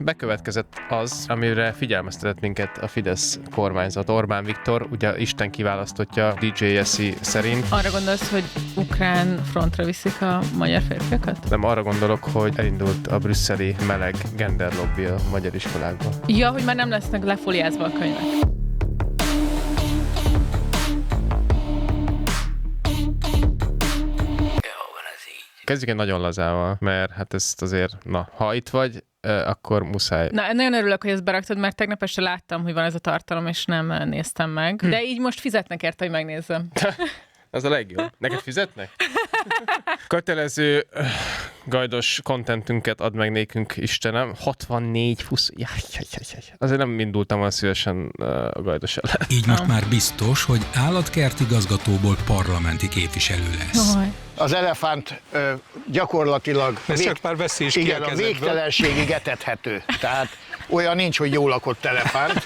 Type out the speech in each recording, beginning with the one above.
Bekövetkezett az, amire figyelmeztetett minket a Fidesz kormányzat. Orbán Viktor, ugye Isten kiválasztottja DJ Jesse szerint. Arra gondolsz, hogy ukrán frontra viszik a magyar férfiakat? Nem, arra gondolok, hogy elindult a brüsszeli meleg gender lobby a magyar iskolákban. Ja, hogy már nem lesznek lefóliázva a könyvek. Kezdjük egy nagyon lazával, mert hát ezt azért, ha itt vagy, akkor muszáj. Na, nagyon örülök, hogy ezt beraktad, mert tegnap este láttam, hogy van ez a tartalom, és nem néztem meg. De így most fizetnek érte, hogy megnézzem. Az a legjobb. Neked fizetnek? Kötelező gajdos contentünket ad meg nékünk, Istenem. 64 Jaj. Azért nem indultam olyan szívesen a gajdos ellen. Így most már biztos, hogy állatkertigazgatóból parlamenti képviselő lesz. Az elefánt gyakorlatilag igen, a végtelenségig etethető. Tehát olyan nincs, hogy jól lakott elefánt.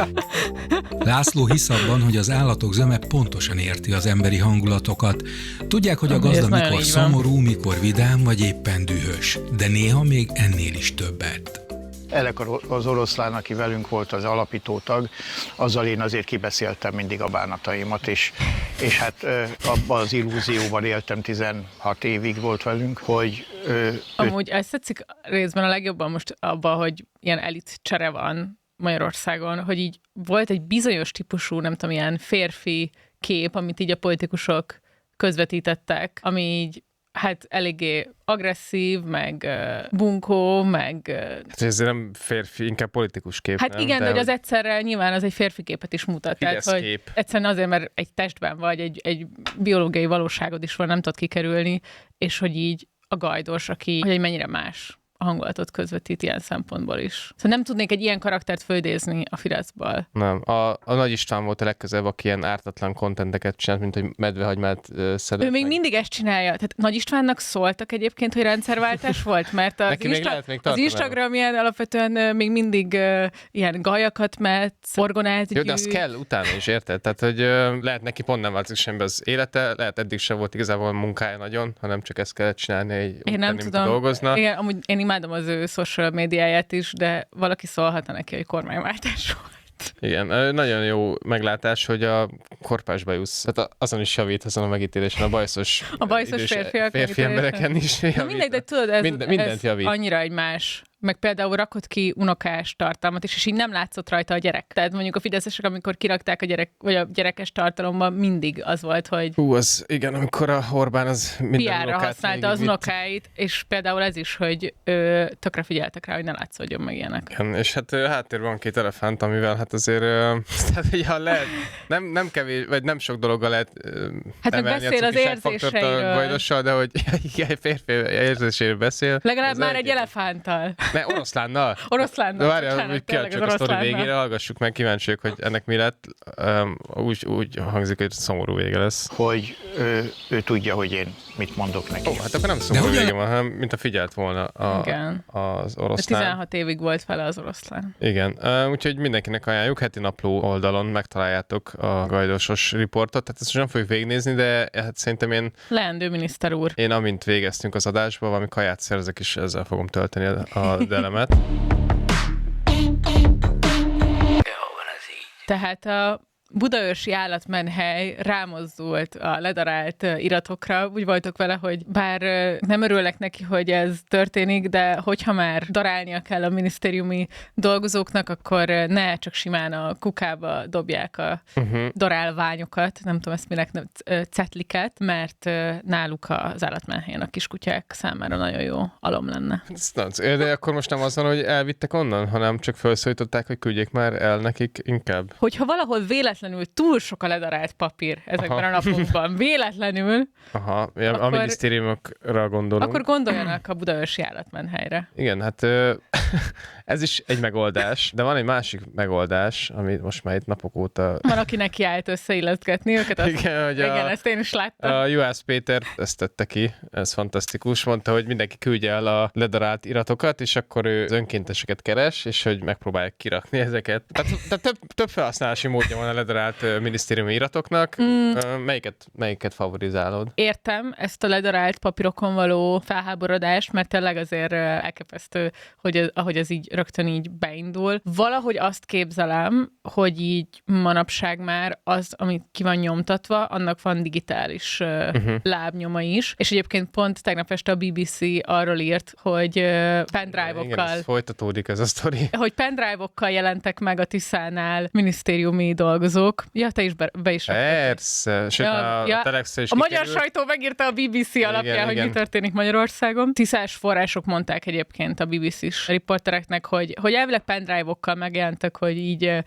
László hisz abban, hogy az állatok zöme pontosan érti az emberi hangulatokat. Tudják, hogy a gazda mikor szomorú, mikor vidám, vagy éppen dühös. De néha még ennél is többet. Elek az oroszlán, aki velünk volt az alapító tag, azzal én azért kibeszéltem mindig a bánataimat, és hát abban az illúzióban éltem, 16 évig volt velünk, hogy... Amúgy ezt tetszik részben a legjobban most abban, hogy ilyen elit csere van Magyarországon, hogy így volt egy bizonyos típusú, nem tudom, ilyen férfi kép, amit így a politikusok közvetítettek, ami így hát eléggé agresszív, meg bunkó, meg... Hát ez nem férfi, inkább politikus kép, hát nem? igen, de hogy az egyszerre nyilván az egy férfi képet is mutat. Fidesz tehát, kép. hogy egyszerűen azért, mert egy testben vagy, egy biológiai valóságod is van, nem tudod kikerülni, és hogy így a gajdos, hogy egy mennyire más a hangulatot közvetít ilyen szempontból is. Szóval nem tudnék egy ilyen karaktert fölidézni a Fideszből. Nem. A Nagy István volt a legközelebb, aki ilyen ártatlan kontenteket csinált, mint hogy medvehagymát szedett. Ő még mindig ezt csinálja. Tehát Nagy Istvánnak szóltak egyébként, hogy rendszerváltás volt, mert az Instagram ilyen alapvetően még mindig ilyen gajakat met, orgonát gyűjt. Jó, de az kell utána is, érted? Tehát, hogy lehet neki pont nem változik semmi az élete, lehet eddig sem volt igazából munkája nagyon, hanem csak ezt kellett csinálni, én nem tudom. Dolgozna. Igen, amúgy én imádom az ő social médiáját is, de valaki szólhatna neki, hogy kormányváltás volt. Igen, nagyon jó meglátás, hogy a korpásba jussz. Tehát azon is javít, azon a megítélésen, a bajszos férfi embereken is javít. Na mindegy, de tudod, ez javít. Annyira egy más. Meg például rakott ki unokás tartalmat, és így nem látszott rajta a gyerek. Tehát mondjuk a fideszesek, amikor kirakták a gyerekes tartalomban, mindig az volt, hogy... az igen, amikor a Orbán az minden PR-ra használta az unokáit, és például ez is, hogy tökre figyeltek rá, hogy ne látszódjon meg ilyenek. Igen, és hát háttérben van két elefánt, amivel hát azért tehát, hogyha lehet, nem kevés, vagy nem sok dologgal lehet hát emelni beszél a az érzéseiről. A gajdossal, de hogy egy férfi érzéséről beszél. Legalább már egy elefánttal. Ne, oroszlánnal. De várjál, hogy kiadjuk a sztori végére, hallgassuk meg, kíváncsiak, hogy ennek mi lett. Úgy hangzik, hogy szomorú vége lesz. Hogy ő tudja, hogy én mit mondok neki. Hát akkor nem szomorú vége van, hanem mint a figyelt volna az oroszlán. 16 évig volt vele az oroszlán. Igen, úgyhogy mindenkinek ajánljuk, heti napló oldalon megtaláljátok a gajdosos riportot, tehát ezt nem fogjuk végignézni, de hát szerintem leendő miniszter úr. Én amint végeztünk az adásba, valami kaját szerzek, és ezzel fogom tölteni a delemet. Tehát a budaörsi állatmenhely rámozdult a ledarált iratokra. Úgy voltok vele, hogy bár nem örülnek neki, hogy ez történik, de hogyha már darálnia kell a minisztériumi dolgozóknak, akkor ne csak simán a kukába dobják a darálványokat, nem tudom ezt minek, cetliket, mert náluk az állatmenhelyen a kiskutyák számára nagyon jó alom lenne. De akkor most nem az van, hogy elvittek onnan, hanem csak felszólították, hogy küldjék már el nekik inkább. Hogyha valahol véletlenül túl sok a ledarált papír ezekben a napokban, véletlenül, akkor, a minisztériumokra gondolunk. Akkor gondoljanak a budaörsi állatmenhelyre. Igen, hát ez is egy megoldás, de van egy másik megoldás, ami most már itt napok óta... Van, aki neki állt összeilleszgetni őket. Igen, ezt én is láttam. A Juhász Péter ezt tette ki, ez fantasztikus, mondta, hogy mindenki küldje el a ledarált iratokat, és akkor ő az önkénteseket keres, és hogy megpróbálják kirakni ezeket. Tehát több felhasználási módja van a ledarált minisztériumi iratoknak. Melyiket favorizálod? Értem ezt a ledarált papírokon való felháborodást, mert tényleg azért elképesztő, hogy ahogy ez így rögtön így beindul. Valahogy azt képzelem, hogy így manapság már az, amit ki van nyomtatva, annak van digitális lábnyoma is. És egyébként pont tegnap este a BBC arról írt, hogy pendrive-okkal... Igen, ez folytatódik ez a sztori. Hogy pendrive-okkal jelentek meg a Tiszánál minisztériumi dolgozók. Ja, te is be is raktad. Persze. Sőt, a Telexre is a magyar kikerült. sajtó megírta a BBC alapján, hogy mi történik Magyarországon. Tiszás források mondták egyébként a BBC-s riportereknek, hogy elvileg pendrive-okkal megjelentek, hogy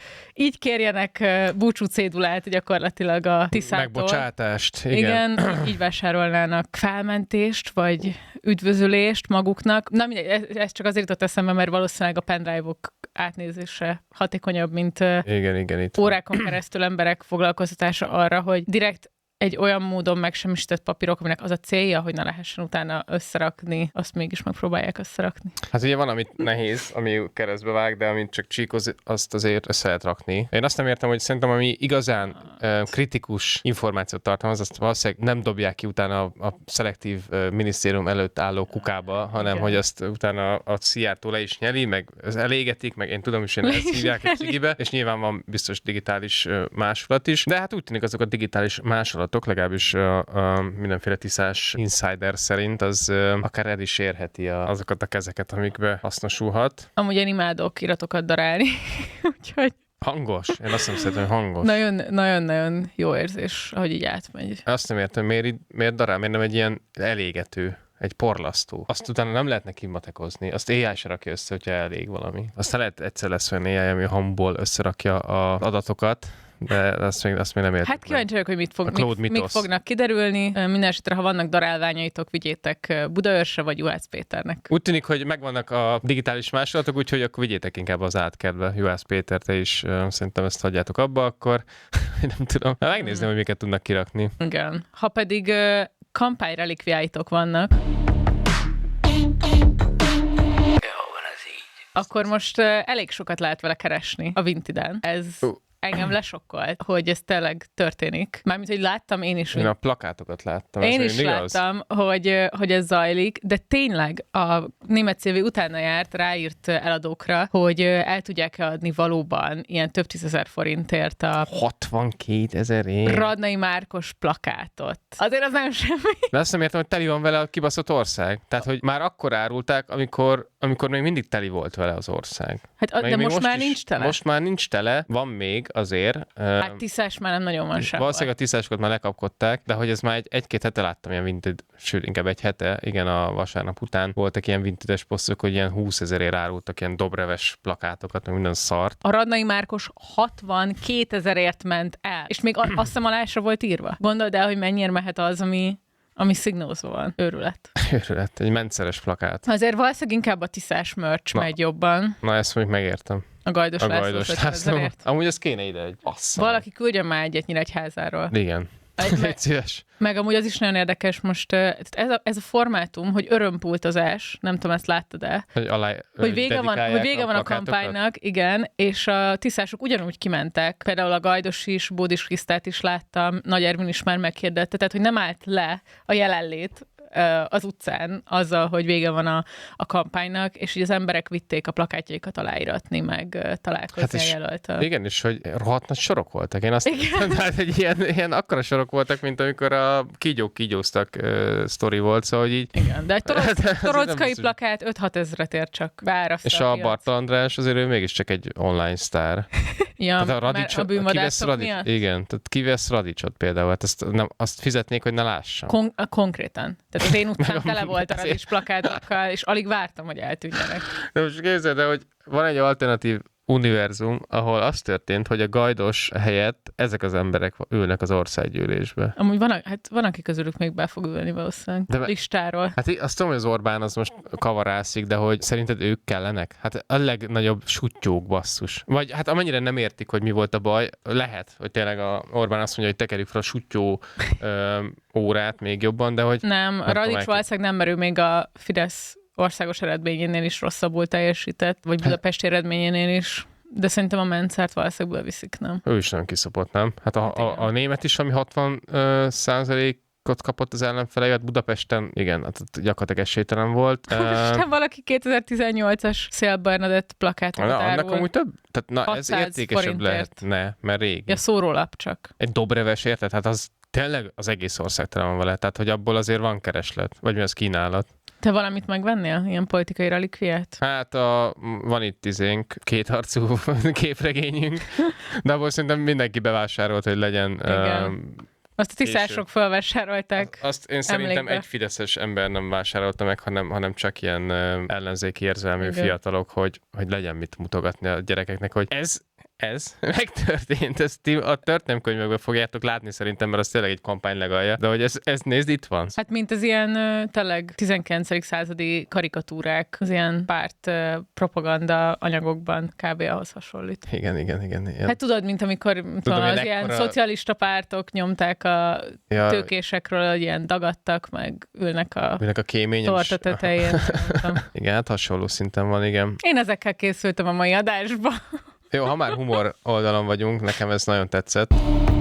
így kérjenek búcsú cédulát gyakorlatilag a Tiszától. Megbocsátást. Igen, így vásárolnának felmentést, vagy üdvözölést maguknak. Na mindegy, ez csak azért jutott eszembe, mert valószínűleg a pendrive-ok átnézése hatékonyabb, mint Igen, itt órákon keresztül emberek foglalkoztatása arra, hogy direkt egy olyan módon megsemmisített papírok, aminek az a célja, hogy ne lehessen utána összerakni, azt mégis megpróbálják összerakni. Hát ugye van, amit nehéz, ami keresztbe vág, de amit csak csíkoz, azt azért össze lehet rakni. Én azt nem értem, hogy szerintem ami igazán kritikus információt tartalmaz, azt valószínűleg nem dobják ki utána a szelektív minisztérium előtt álló kukába, hanem igen. hogy azt utána a Szijjártó le is nyeli, meg elégetik, meg én tudom is, hogy ezt hívják egy cigibe, és nyilván van biztos digitális másolat is, de hát úgy tűnik azok a digitális másolatok, legalábbis a mindenféle tiszás insider szerint, az akár el is érheti azokat a kezeket, amikbe hasznosulhat. Amúgy én imádok iratokat darálni, úgyhogy... Hangos? Én azt nem szeretem, hogy hangos. Nagyon-nagyon jó érzés, ahogy így átmegy. Azt nem értem, miért darál, miért nem egy ilyen elégető, egy porlasztó. Azt utána nem lehetne kimatekozni. Azt AI se rakja össze, hogyha elég valami. Aztán lehet egyszer lesz olyan AI, ami hamból összerakja az adatokat, de azt még nem értem. Hát kíváncsi vagyok, hogy mit mit fognak kiderülni. Mindenesetre, ha vannak darálványaitok, vigyétek Budaörsre vagy Juhász Péternek. Úgy tűnik, hogy megvannak a digitális másolatok, úgyhogy akkor vigyétek inkább az átkertbe. Juhász Péter, te is szerintem ezt hagyjátok abba, akkor nem tudom. Megnézném, hogy miket tudnak kirakni. Igen. Ha pedig kampányrelikviáitok vannak, akkor most elég sokat lehet vele keresni a Vintiden. Ez engem lesokkolt, hogy ez tényleg történik. Mármint, hogy láttam én is. Én a plakátokat láttam. Én is láttam, hogy ez zajlik, de tényleg a Németh Szilvi utána járt, ráírt eladókra, hogy el tudják adni valóban ilyen több 10 000 forintért a 62 000 év. Radnai Márkos plakátot. Azért az nem semmi. De azt nem értem, hogy teli van vele a kibaszott ország. Tehát, hogy már akkor árulták, amikor még mindig teli volt vele az ország. Hát, de most már nincs tele. Most már nincs tele, van még azért. Hát Tiszás már nem nagyon van sehol. Valószínűleg a tiszásokat már lekapkodták, de hogy ez már egy-két hete láttam ilyen vintage, sőt, inkább egy hete, igen, a vasárnap után voltak ilyen vintage posztok, hogy ilyen 20 000-ért árultak ilyen dobreves plakátokat, meg minden szart. A Radnai Márkos 62 000-ért ment el, és még azt hiszem alásra volt írva. Gondold el, hogy mennyire mehet az, ami szignózva van. Őrület. Őrület, egy mentszeres plakát. Azért valószínűleg inkább a Tiszás merch megy jobban. Na, ezt mondjuk megértem. A Gajdos László. Amúgy ez kéne ide egy bassza. Valaki küldjön már egyet Nyíregyházáról. Igen. Légy szíves. Meg amúgy az is nagyon érdekes most, ez a formátum, hogy örömpultozás, nem tudom, ezt láttad-e? Hogy vége van a kampánynak, igen, és a tiszások ugyanúgy kimentek. Például a Gajdos is, Bódis Krisztát is láttam, Nagy Ervin is már megkérdette, tehát hogy nem állt le a jelenlét az utcán azzal, hogy vége van a kampánynak, és hogy az emberek vitték a plakátjaikat aláíratni, meg találkozni a jelöltől. Igen, és hogy rohadt nagy sorok voltak. Én azt mondtam, hát egy ilyen akkora sorok voltak, mint amikor a kígyók kígyóztak sztori volt, szóval hogy így... Igen, de egy torockai plakát 5-6 ezret ér csak beárasztani. És a Bartal András azért ő mégiscsak egy online sztár. Ja, mert a bűnvadászok miatt? Igen, tehát kivesz Radicsot például, hát azt fizetnék, hogy ne lássam. Konkrétan. Tehát az én utcán tele volt a Radics plakátokkal, és alig vártam, hogy eltűnjenek. De most képzeld el, hogy van egy alternatív univerzum, ahol az történt, hogy a Gajdos helyett ezek az emberek ülnek az országgyűlésbe. Amúgy van, aki közülük még be fog ülni valószínűleg listáról. Hát azt tudom, hogy az Orbán az most kavarászik, de hogy szerinted ők kellenek? Hát a legnagyobb suttyók, basszus. Vagy hát amennyire nem értik, hogy mi volt a baj, lehet, hogy tényleg a Orbán azt mondja, hogy tekerjük fel a suttyó órát még jobban, de hogy... Nem, a Radics valószínűleg nem, mert ő még a Fidesz országos eredményénél is rosszabbul teljesített, vagy budapesti eredményénél is De szerintem a Mencert valószínűleg beviszik, nem? Ő is nagyon kiszopott, nem? Hát a német is, ami 60%-ot kapott az ellenfeleivel, Budapesten, igen, hát gyakorlatilag esélytelen volt. Most valaki 2018-as Szél Bernadett plakátokat árul. Annak amúgy több? Tehát na, ez értékesebb lehetne, mert régi. Ja, szórólap csak. Egy Dobreves, érted? Hát az tényleg az egész ország tele van vele, tehát hogy abból azért van kereslet, vagy mi az kínálat. Te valamit megvennél? Ilyen politikai relikviát? Hát van itt kétarcú képregényünk, de abból szerintem mindenki bevásárolt, hogy legyen... Azt a tisztások felvásárolták. Azt én szerintem egy fideszes ember nem vásárolta meg, hanem csak ilyen ellenzéki érzelmű fiatalok, hogy legyen mit mutogatni a gyerekeknek, hogy ez megtörtént, ezt a történelemkönyvekben fogjátok látni szerintem, mert az tényleg egy kampány legalja, de hogy ez nézd, itt van. Hát mint az ilyen tényleg 19. századi karikatúrák, az ilyen párt propaganda anyagokban kb. Ahhoz hasonlít. Igen. Hát tudod, mint amikor az ilyen szocialista pártok nyomták a tőkésekről, hogy ilyen dagadtak, meg ülnek a kéményen torta tetején. Igen, hát hasonló szinten van, igen. Én ezekkel készültem a mai adásba. Jó, ha már humor oldalon vagyunk, nekem ez nagyon tetszett.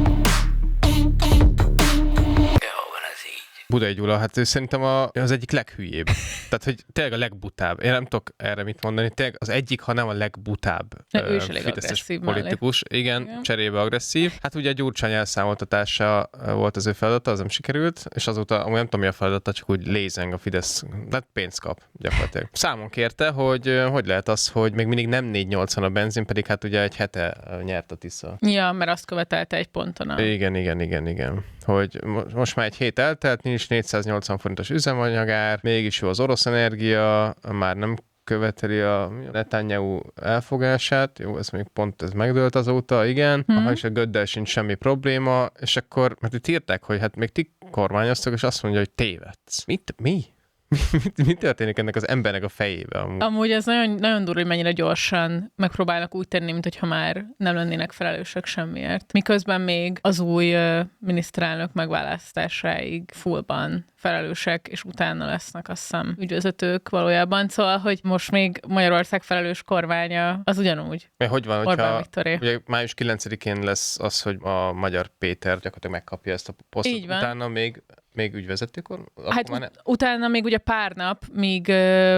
Budai Gyula, hát ő szerintem az egyik leghülyébb. Tehát, hogy tényleg a legbutább. Én nem tudok erre mit mondani, tényleg az egyik, ha nem a legbutább fideszes politikus. Igen, cserébe agresszív. Hát ugye a Gyurcsány elszámoltatása volt az ő feladata, az nem sikerült, és azóta, amúgy nem tudom, mi a feladata, csak úgy lézeng a Fidesz, tehát pénzt kap gyakorlatilag. Számon kérte, hogy lehet az, hogy még mindig nem 4,80 a benzin, pedig hát ugye egy hete nyert a Tisza. Ja, mert azt követelte egy ponton. Igen. Hogy most már egy hét eltelt, nincs 480 forintos üzemanyagár, mégis jó az orosz energia, már nem követeli a Netanyahu elfogását, jó, ez még pont ez megdőlt azóta, igen, és a Göddel sincs semmi probléma, és akkor, mert itt írták, hogy hát még ti kormányoztok, és azt mondja, hogy tévedsz. Mi történik ennek az embernek a fejébe? Amúgy ez nagyon, nagyon durva, hogy mennyire gyorsan megpróbálnak úgy tenni, mintha már nem lennének felelősök semmiért. Miközben még az új miniszterelnök megválasztásáig fullban felelősek, és utána lesznek, azt hiszem, ügyvezetők valójában. Szóval, hogy most még Magyarország felelős kormánya, az ugyanúgy. Hogy van, hogyha ugye május 9-én lesz az, hogy a Magyar Péter gyakorlatilag megkapja ezt a posztot, utána még ügyvezetőkor? Hát utána még ugye pár nap, míg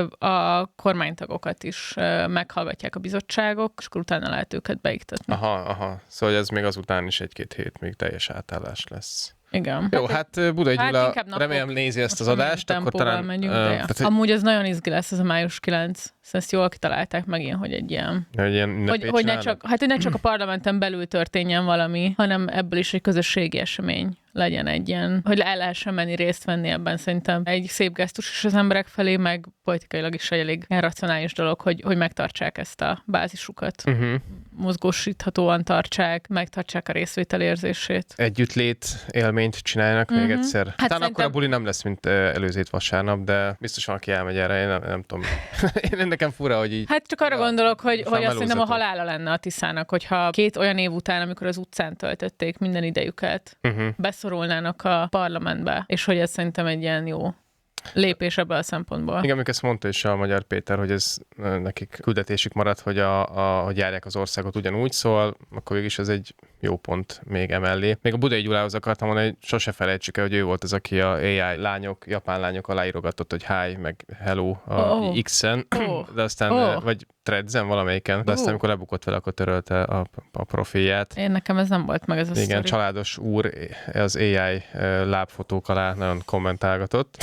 a kormánytagokat is meghallgatják a bizottságok, és akkor utána lehet őket beiktatni. Aha. Szóval ez még azután is 1-2 hét, még teljes átállás lesz. Igen. Jó, hát Budai Gyula, remélem nézi ezt az adást, akkor talán... Megyünk, amúgy ez nagyon izgi lesz, ez a május 9. Ezt jól kitalálták megint, hogy egy ilyen... Hogy ne csak a parlamenten belül történjen valami, hanem ebből is egy közösségi esemény legyen egy ilyen, hogy el lehessen menni részt venni ebben, szerintem egy szép gesztus is az emberek felé, meg politikailag is egy elég racionális dolog, hogy megtartsák ezt a bázisukat. Mozgósíthatóan tartsák, megtartsák a részvétel érzését. Együttlét élményt csinálnak még egyszer. Hát talán akkor a buli nem lesz, mint előzét vasárnap, de biztos van, aki elmegy erre, én nem tudom. Én nekem fura, hogy így... Hát csak arra gondolok, hogy azt szerintem a halála lenne a Tiszának, hogyha 2 olyan év után, amikor az utcán töltötték minden idejüket, beszorulnának a parlamentbe, és hogy ez szerintem egy ilyen jó lépés ebből a szempontból. Igen, amikor ezt mondta is a Magyar Péter, hogy ez nekik küldetésük maradt, hogy járják az országot ugyanúgy, szóval akkor végig ez egy jó pont még emellé. Még a Budai Gyulához akartam mondani, hogy sose felejtsük el, hogy ő volt az, aki a AI lányok, japán lányok aláírogatott, hogy hi, meg hello a X-en, de aztán, vagy Threads-en valamelyiken, de aztán amikor lebukott vele, akkor törölte a profilját. Nekem ez nem volt meg ez a Igen, sztori. családos úr az AI lábfotók alá nagyon kommentálgatott.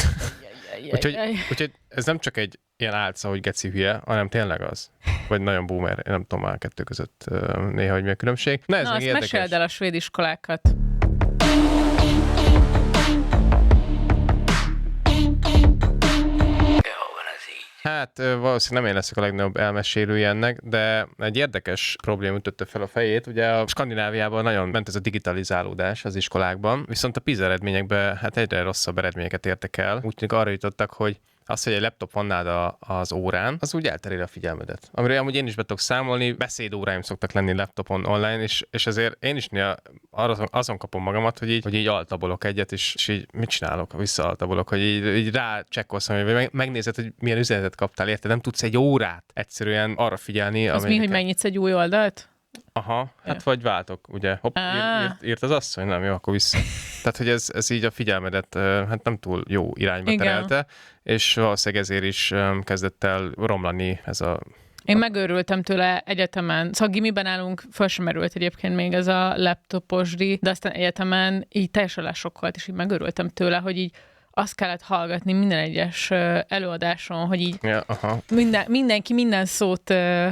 Úgyhogy ez nem csak egy ilyen álca, hogy geci hülye, hanem tényleg az. Vagy nagyon boomer. Én nem tudom már a kettő között néha, hogy mi a különbség. Na, ez még érdekes. Meséld el a svéd iskolákat. Hát valószínűleg nem én leszek a legnagyobb elmesélője ennek, de egy érdekes probléma ütötte fel a fejét. Ugye a Skandináviában nagyon ment ez a digitalizálódás az iskolákban, viszont a PISA eredményekben hát egyre rosszabb eredményeket értek el. Úgyhogy arra jutottak, hogy az, hogy egy laptop van nálad az órán, az úgy elterél a figyelmedet. Amiről amúgy én is be tudok számolni, beszédóráim szoktak lenni laptopon online, és ezért én is néha azon kapom magamat, hogy így altabolok egyet, és így mit csinálok? Visszaaltabolok, hogy így rácsekkolsz, vagy megnézed, hogy milyen üzenetet kaptál, érted? Nem tudsz egy órát egyszerűen arra figyelni. Az mi, hogy megnyitsz egy új oldalt? Aha, hát vagy váltok, ugye? Hopp, írt az asszony? Nem, jó, akkor vissza. Tehát, hogy ez így a figyelmedet hát nem túl jó irányba terelte, és valószínűleg ezért is kezdett el romlani ez a... Én megőrültem tőle egyetemen. Szóval gimiben állunk, föl sem merült egyébként még ez a laptoposdi, de aztán egyetemen így teljesen lesokkolt, és így megőrültem tőle, hogy így azt kellett hallgatni minden egyes előadáson, hogy így mindenki minden szót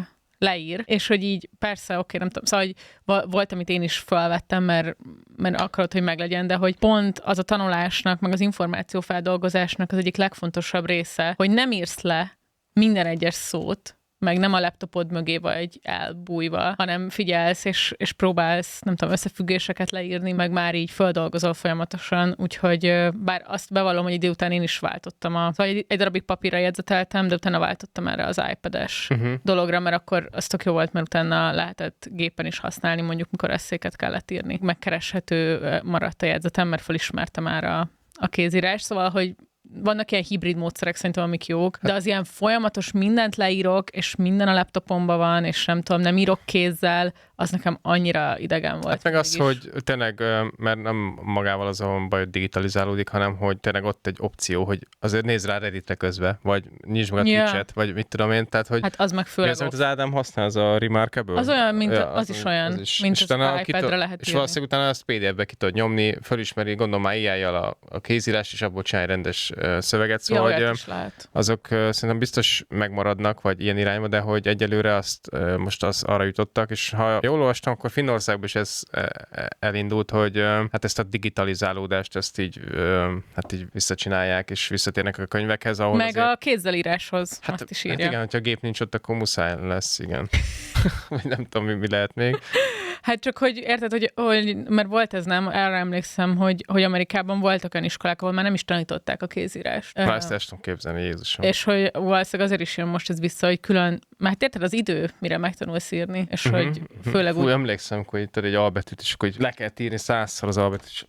leír, és hogy így persze, oké, nem tudom, szóval hogy volt, amit én is felvettem, mert akarod, hogy meglegyen, de hogy pont az a tanulásnak, meg az információfeldolgozásnak az egyik legfontosabb része, hogy nem írsz le minden egyes szót, meg nem a laptopod mögé vagy elbújva, hanem figyelsz, és próbálsz, nem tudom, összefüggéseket leírni, meg már így földolgozol folyamatosan, úgyhogy bár azt bevallom, hogy idő után én is váltottam. Szóval egy darabig papírra jegyzeteltem, de utána váltottam erre az iPad-es dologra, mert akkor az tök jó volt, mert utána lehetett gépen is használni, mondjuk mikor eszéket kellett írni. Megkereshető maradt a jegyzetem, mert felismertem már a kézírás, szóval, hogy vannak ilyen hibrid módszerek szerintem, amik jók, de az ilyen folyamatos mindent leírok, és minden a laptopomban van, és nem tudom, nem írok kézzel, az nekem annyira idegen volt. Hát meg az, hogy tényleg, mert nem magával az a baj, hogy digitalizálódik, hanem hogy tényleg ott egy opció, hogy azért nézz rá Redditre közbe, vagy nyisd meg a Twitch-et, vagy mit tudom én, tehát hogy... Hát az meg főleg az Ádám használ, az a Remarkable? Az olyan, mint az is olyan, mint az iPad-re lehet és valószínűleg utána azt PDF-be ki tudod nyomni, fölismeri, gondolom már AI-jal a kézírás, és abból csinálj rendes szöveget, szóval hogy azok szerintem biztos megmaradnak, vagy ilyen irányba, de hogy egyelőre most arra jutottak, és ha jól olvastam, akkor Finnországban is ez elindult, hogy hát ezt a digitalizálódást, ezt így visszacsinálják, és visszatérnek a könyvekhez, ahol meg a kézzelíráshoz, hát, azt is írja. Hát igen, hogyha a gép nincs ott, akkor muszáj lesz, igen. Vagy nem tudom, mi lehet még. Hát csak, hogy érted, hogy mert volt ez, nem? Arra emlékszem, hogy Amerikában voltak olyan iskolák, ahol már nem is tanították a kézírást. Már ezt el tudom képzelni, Jézusom. És hogy valószínűleg azért is jön most ez vissza, hogy külön, mert érted az idő, mire megtanulsz írni, és hogy főleg úgy... Emlékszem, hogy itt egy albetűt, és akkor le kellett írni 100-szor az albetűt, és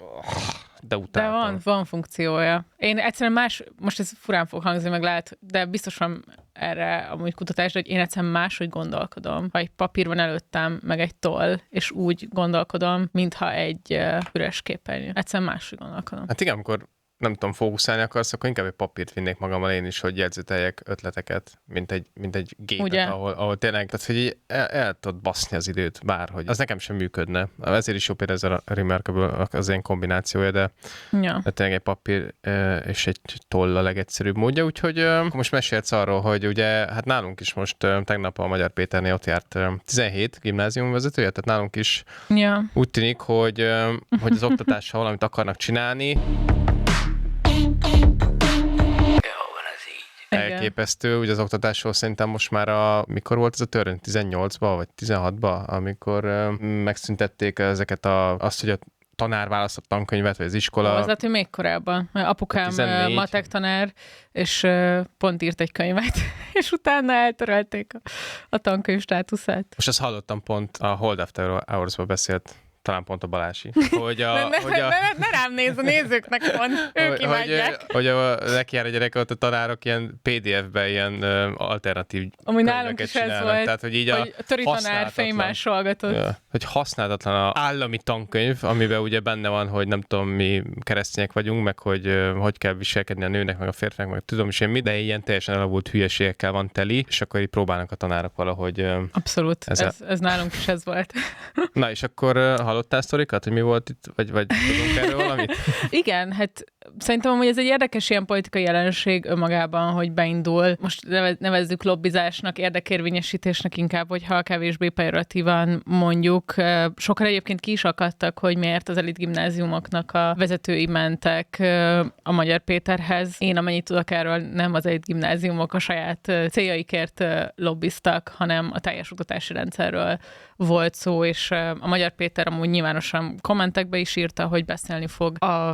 de utáltam. De van funkciója. Én egyszerűen most ez furán fog hangzni, meg lehet, de biztos van erre amúgy kutatás, hogy én egyszerűen máshogy gondolkodom. Ha egy papír van előttem, meg egy toll, és úgy gondolkodom, mintha egy üres képernyő. Egyszerűen máshogy gondolkodom. Hát igen, amikor nem tudom, fókuszálni akarsz, akkor inkább egy papírt vinnék magammal én is, hogy jegyzeteljek ötleteket, mint egy gépet, ahol tényleg, tehát hogy el tudod baszni az időt bárhogy. Az nekem sem működne. Ezért is jó például ez a Remarkable az én kombinációja, de tényleg egy papír és egy toll a legegyszerűbb módja, úgyhogy most mesélsz arról, hogy ugye, hát nálunk is most tegnap a Magyar Péternél ott járt 17 gimnáziumvezetője, tehát nálunk is úgy tűnik, hogy az oktatással valamit akarnak csinálni. Elképesztő, ugye az oktatásról szerintem most már mikor volt ez a törvény? 18-ba vagy 16-ba, amikor megszüntették ezeket azt, hogy a tanár választott tankönyvet, vagy az iskola. Az lehet, hogy még korábban. Mert apukám matek tanár, és pont írt egy könyvet, és utána eltörölték a tankönyv státuszát. Most azt hallottam, pont a Hold After Hours-ba beszélt, talán pont a Balási. Hogy ne rám nézz, a nézőknek mond, ők imádják. Hogy neki jár a gyerek, ott a tanárok ilyen PDF-ben ilyen alternatív amúgy nálunk is ez volt, tehát, hogy így hogy a töri tanár fénymásolgatott. Hogy használhatatlan az állami tankönyv, amiben ugye benne van, hogy nem tudom, mi keresztények vagyunk, meg hogy kell viselkedni a nőnek, meg a férfinak, meg tudom is én de ilyen teljesen elavult hülyeségekkel van teli, és akkor így próbálnak a tanárok valahogy... Abszolút, ez nálunk is ez volt. Na, és akkor hallottál sztorikat, hogy mi volt itt, vagy tudunk erről valamit? Igen, hát szerintem, hogy ez egy érdekes ilyen politikai jelenség önmagában, hogy beindul. Most nevezzük lobbizásnak, érdekérvényesítésnek inkább, hogyha kevésbé pejoratívan mondjuk. Sokan egyébként ki is akadtak, hogy miért az elit gimnáziumoknak a vezetői mentek a Magyar Péterhez. Én amennyit tudok erről, nem az elit gimnáziumok a saját céljaikért lobbiztak, hanem a teljes oktatási rendszerről volt szó, és a Magyar Péter amúgy nyilvánosan kommentekbe is írta, hogy beszélni fog a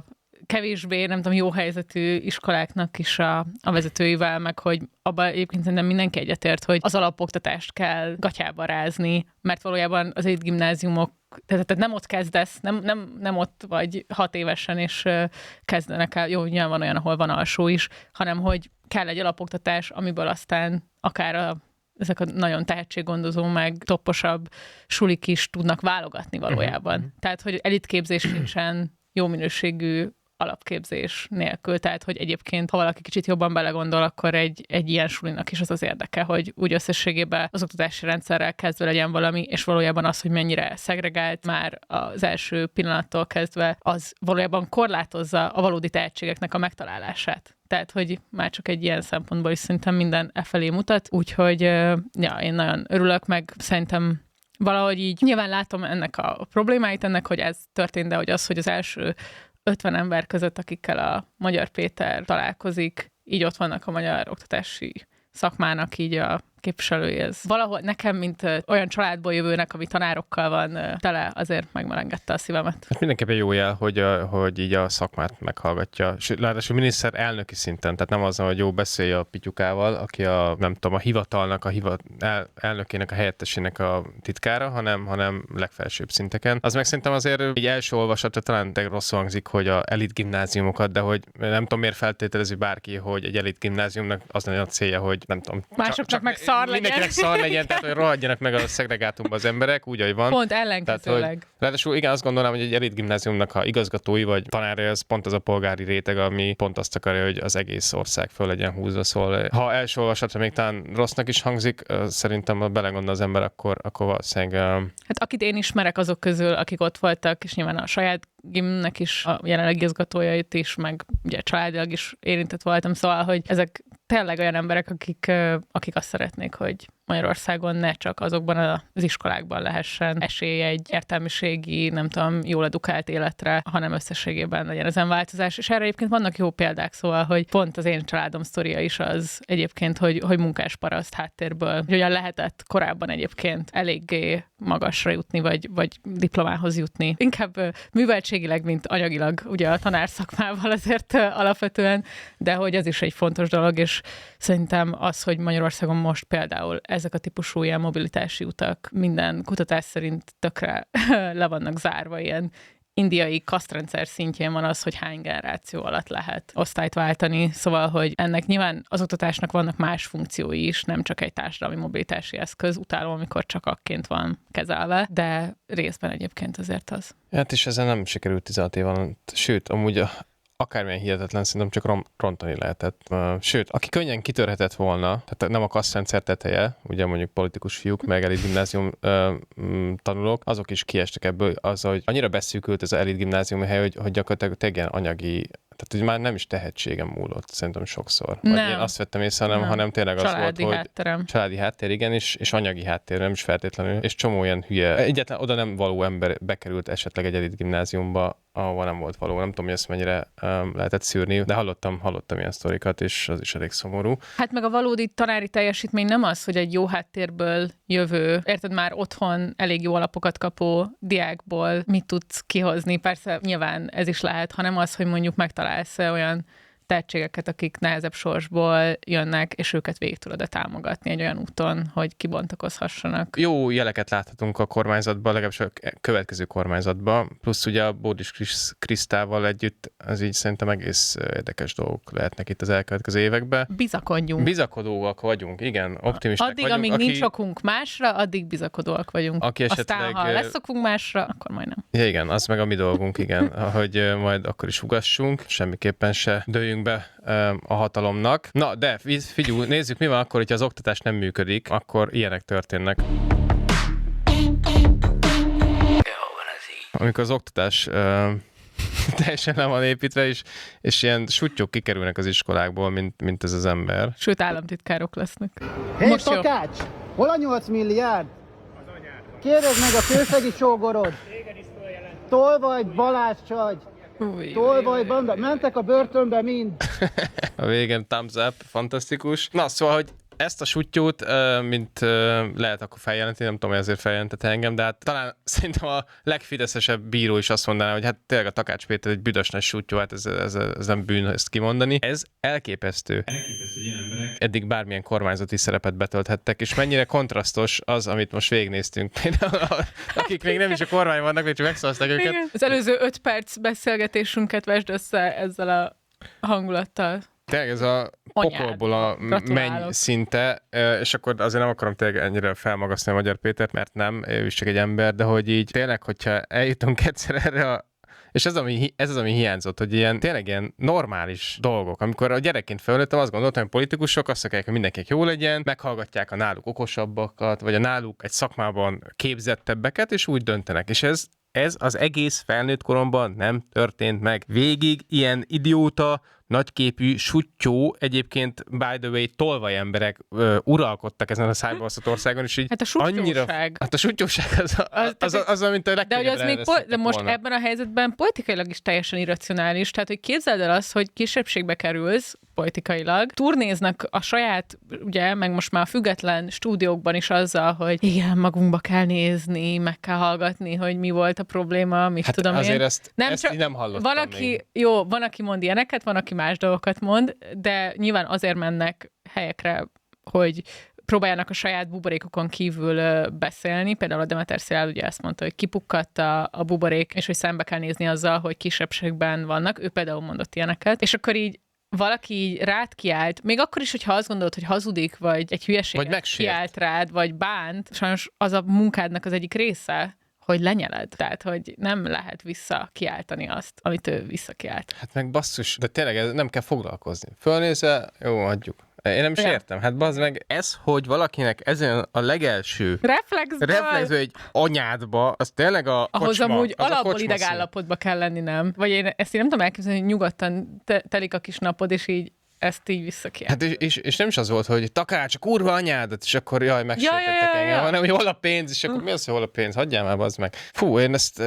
kevésbé, nem tudom, jó helyzetű iskoláknak is a vezetőivel, meg hogy abban egyébként szerintem mindenki egyetért, hogy az alapoktatást kell gatyába rázni, mert valójában az gimnáziumok, tehát nem ott kezdesz, nem ott vagy 6 évesen, és kezdenek el, jó, nyilván van olyan, ahol van alsó is, hanem hogy kell egy alapoktatás, amiből aztán akár ezek a nagyon tehetséggondozó, meg topposabb sulik is tudnak válogatni valójában. Tehát, hogy elitképzés nincsen jó minőségű alapképzés nélkül. Tehát, hogy egyébként, ha valaki kicsit jobban belegondol, akkor egy ilyen sulinak is az érdeke, hogy úgy összességében az oktatási rendszerrel kezdve legyen valami, és valójában az, hogy mennyire szegregált már az első pillanattól kezdve, az valójában korlátozza a valódi tehetségeknek a megtalálását. Tehát, hogy már csak egy ilyen szempontból is szerintem minden felé mutat. Úgyhogy én nagyon örülök, meg szerintem valahogy így nyilván látom ennek a problémáit, ennek, hogy ez történt, de hogy az, hogy az első 50 ember között, akikkel a Magyar Péter találkozik, így ott vannak a magyar oktatási szakmának így a képviselői. Ez valahol nekem, mint olyan családból jövőnek, ami tanárokkal van tele, azért megmelengedte a szívemet. Hát mindenképpen jó jel, hogy így a szakmát meghallgatja. Ráadásul miniszter elnöki szinten, tehát nem az, hogy jó beszélje a Pityukával, aki nem tudom, a hivatalnak, elnökének, a helyettesének a titkára, hanem legfelsőbb szinteken. Az meg szerintem azért így első olvasatra talán rosszul hangzik, hogy a elit gimnáziumokat, de hogy nem tudom, miért feltételezi bárki, hogy egy elit gimnáziumnak az lenne a célja, hogy nem tudom. Másoknak meg szar legyen. Mindenkinek szar legyen, tehát hogy rohadjanak meg a szegregátumba az emberek, úgy, ahogy van. Pont ellenkezőleg. Ráadásul igen, azt gondolom, hogy egy elit gimnáziumnak a igazgatói vagy tanárai, az pont az a polgári réteg, ami pont azt akarja, hogy az egész ország föl legyen húzva, szóval ha első olvasatra még talán rossznak is hangzik, szerintem ha belegondol az ember, akkor valószínűleg... Hát akit én ismerek azok közül, akik ott voltak, és nyilván a saját gimnek is, a jelenlegi igazgatójait is, meg ugye családilag is érintett voltam, szóval, hogy ezek tényleg olyan emberek, akik azt szeretnék, hogy Magyarországon ne csak azokban az iskolákban lehessen esély egy értelmiségi, nem tudom, jól edukált életre, hanem összességében legyen ezen változás. És erre egyébként vannak jó példák, szóval, hogy pont az én családom sztoria is az egyébként, hogy munkásparaszt háttérből, hogy hogyan lehetett korábban egyébként eléggé magasra jutni, vagy diplomához jutni. Inkább műveltségileg, mint anyagilag, ugye a tanárszakmával azért alapvetően, de hogy ez is egy fontos dolog, és szerintem az, hogy Magyarországon most például ezek a típusú ilyen mobilitási utak minden kutatás szerint tökre le vannak zárva, ilyen indiai kasztrendszer szintjén van az, hogy hány generáció alatt lehet osztályt váltani, szóval, hogy ennek nyilván az oktatásnak vannak más funkciói is, nem csak egy társadalmi mobilitási eszköz, utálom, amikor csak akként van kezelve, de részben egyébként azért az. Hát és ezen nem sikerült 16 év alatt, sőt, amúgy akármilyen hihetetlen, szerintem csak rontani lehetett. Sőt, aki könnyen kitörhetett volna, tehát nem a kasztrendszer teteje, ugye mondjuk politikus fiúk, meg elit gimnázium tanulók, azok is kiestek ebből, az, hogy annyira beszűkült ez az elit gimnázium hely, hogy gyakorlatilag tényleg anyagi, tehát hogy már nem is tehetségem múlott, szerintem sokszor. Vagy én azt vettem észre, hanem tényleg az családi volt, hátterem. hogy családi háttér, igen, és anyagi háttér, nem is feltétlenül, és csomó ilyen hülye. Egyetlen oda nem való ember bekerült esetleg egy elit gimnáziumba, ahol nem volt való. Nem tudom, hogy ezt mennyire lehetett szűrni, de hallottam ilyen sztorikat, és az is elég szomorú. Hát meg a valódi tanári teljesítmény nem az, hogy egy jó háttérből jövő, érted, már otthon elég jó alapokat kapó diákból mit tudsz kihozni. Persze nyilván ez is lehet, hanem az, hogy mondjuk megtalálsz olyan tehetségeket, akik nehezebb sorsból jönnek, és őket végig tudod támogatni egy olyan úton, hogy kibontakozhassanak. Jó jeleket láthatunk a kormányzatban, legalábbis a következő kormányzatban, plusz ugye a Bódis Krisztával együtt, ez így szerintem egész érdekes dolgok lehetnek itt az elkövetkező években. Bizakodjunk. Bizakodóak vagyunk, igen, optimisták addig, vagyunk. amíg nincs okunk másra, addig bizakodóak vagyunk. Aki esetleg... Aztán, ha leszokunk másra, akkor majdnem. Ja, igen, az meg a mi dolgunk, igen, hogy majd akkor is ugassunk, semmiképpen se dőljünk be a hatalomnak. Na, de figyelj, nézzük, mi van akkor, hogyha az oktatás nem működik, akkor ilyenek történnek. Amikor az oktatás teljesen le van építve, és ilyen sutyok kikerülnek az iskolákból, mint ez az ember. Sőt, államtitkárok lesznek. Hé, Takács! Hol a 8 milliárd? Kérdezd meg a kőszegi sógorod! Tolvaj, Balázs Csagy! Tolvaj, banda! Mentek a börtönbe mind! A végén thumbs up, fantasztikus. Na, szóval, hogy ezt a suttyút, mint lehet akkor feljelenteni, nem tudom, hogy ezért feljelentett engem, de hát talán szerintem a legfideszesebb bíró is azt mondaná, hogy hát tényleg a Takács Péter egy büdös nagy suttyú, hát ez nem bűn ezt kimondani. Ez elképesztő. Eddig bármilyen kormányzati szerepet betölthettek, és mennyire kontrasztos az, amit most végignéztünk. Akik még nem is a kormány vannak, még csak megszavazták őket. Igen. Az előző 5 perc beszélgetésünket vesd össze ezzel a hangulattal. Tényleg ez a pokolból a menny szinte, és akkor azért nem akarom tényleg ennyire felmagasztani a Magyar Pétert, mert nem, ő is csak egy ember, de hogy így tényleg, hogyha eljutunk egyszer erre és ez az, ami hiányzott, hogy tényleg ilyen normális dolgok. Amikor a gyerekként felnőttem, azt gondoltam, hogy politikusok azt akarják, hogy mindenkinek jó legyen, meghallgatják a náluk okosabbakat, vagy a náluk egy szakmában képzettebbeket, és úgy döntenek. És ez az egész felnőtt koromban nem történt meg. Végig ilyen idióta, nagyképű, suttyó, egyébként by the way, tolvaj emberek uralkodtak ezen a szájbaszott országon, és így hát a suttyóság. Hát a suttyóság az mint a legkönnyebb de most ebben a helyzetben politikailag is teljesen irracionális, tehát hogy képzeld el azt, hogy kisebbségbe kerülsz politikailag, turnéznak a saját, ugye, meg most már a független stúdiókban is azzal, hogy igen, magunkba kell nézni, meg kell hallgatni, hogy mi volt a probléma, mit hát tudom azért én. Ezt nem hallottam van, aki mond ilyeneket, van, aki más dolgokat mond, de nyilván azért mennek helyekre, hogy próbáljanak a saját buborékokon kívül beszélni. Például a Demeter Szilárd ugye ezt mondta, hogy kipukkadt a buborék, és hogy szembe kell nézni azzal, hogy kisebbségben vannak. Ő például mondott ilyeneket. És akkor így valaki így rád kiált, még akkor is, hogyha azt gondolod, hogy hazudik, vagy egy hülyeséget kiált rád, vagy bánt, sajnos az a munkádnak az egyik része, hogy lenyeled. Tehát, hogy nem lehet visszakiáltani azt, amit ő visszakiált. Hát meg basszus, de tényleg ez nem kell foglalkozni. Fölnézve, jó, adjuk. Én nem is értem. Hát bazd meg, ez, hogy valakinek ezen a legelső reflexből egy anyádba, az tényleg a kocsma. Ahhoz amúgy alapból idegállapotba kell lenni, nem? Vagy én nem tudom elképzelni, hogy nyugodtan telik a kis napod, és így ezt így visszakiált. Hát és nem is az volt, hogy Takács, a kurva anyádat, és akkor jaj, megsértettek engem, hanem hogy hol a pénz, és akkor mi az, hogy hol a pénz? Hagyjál már, bazd meg. Fú, én ezt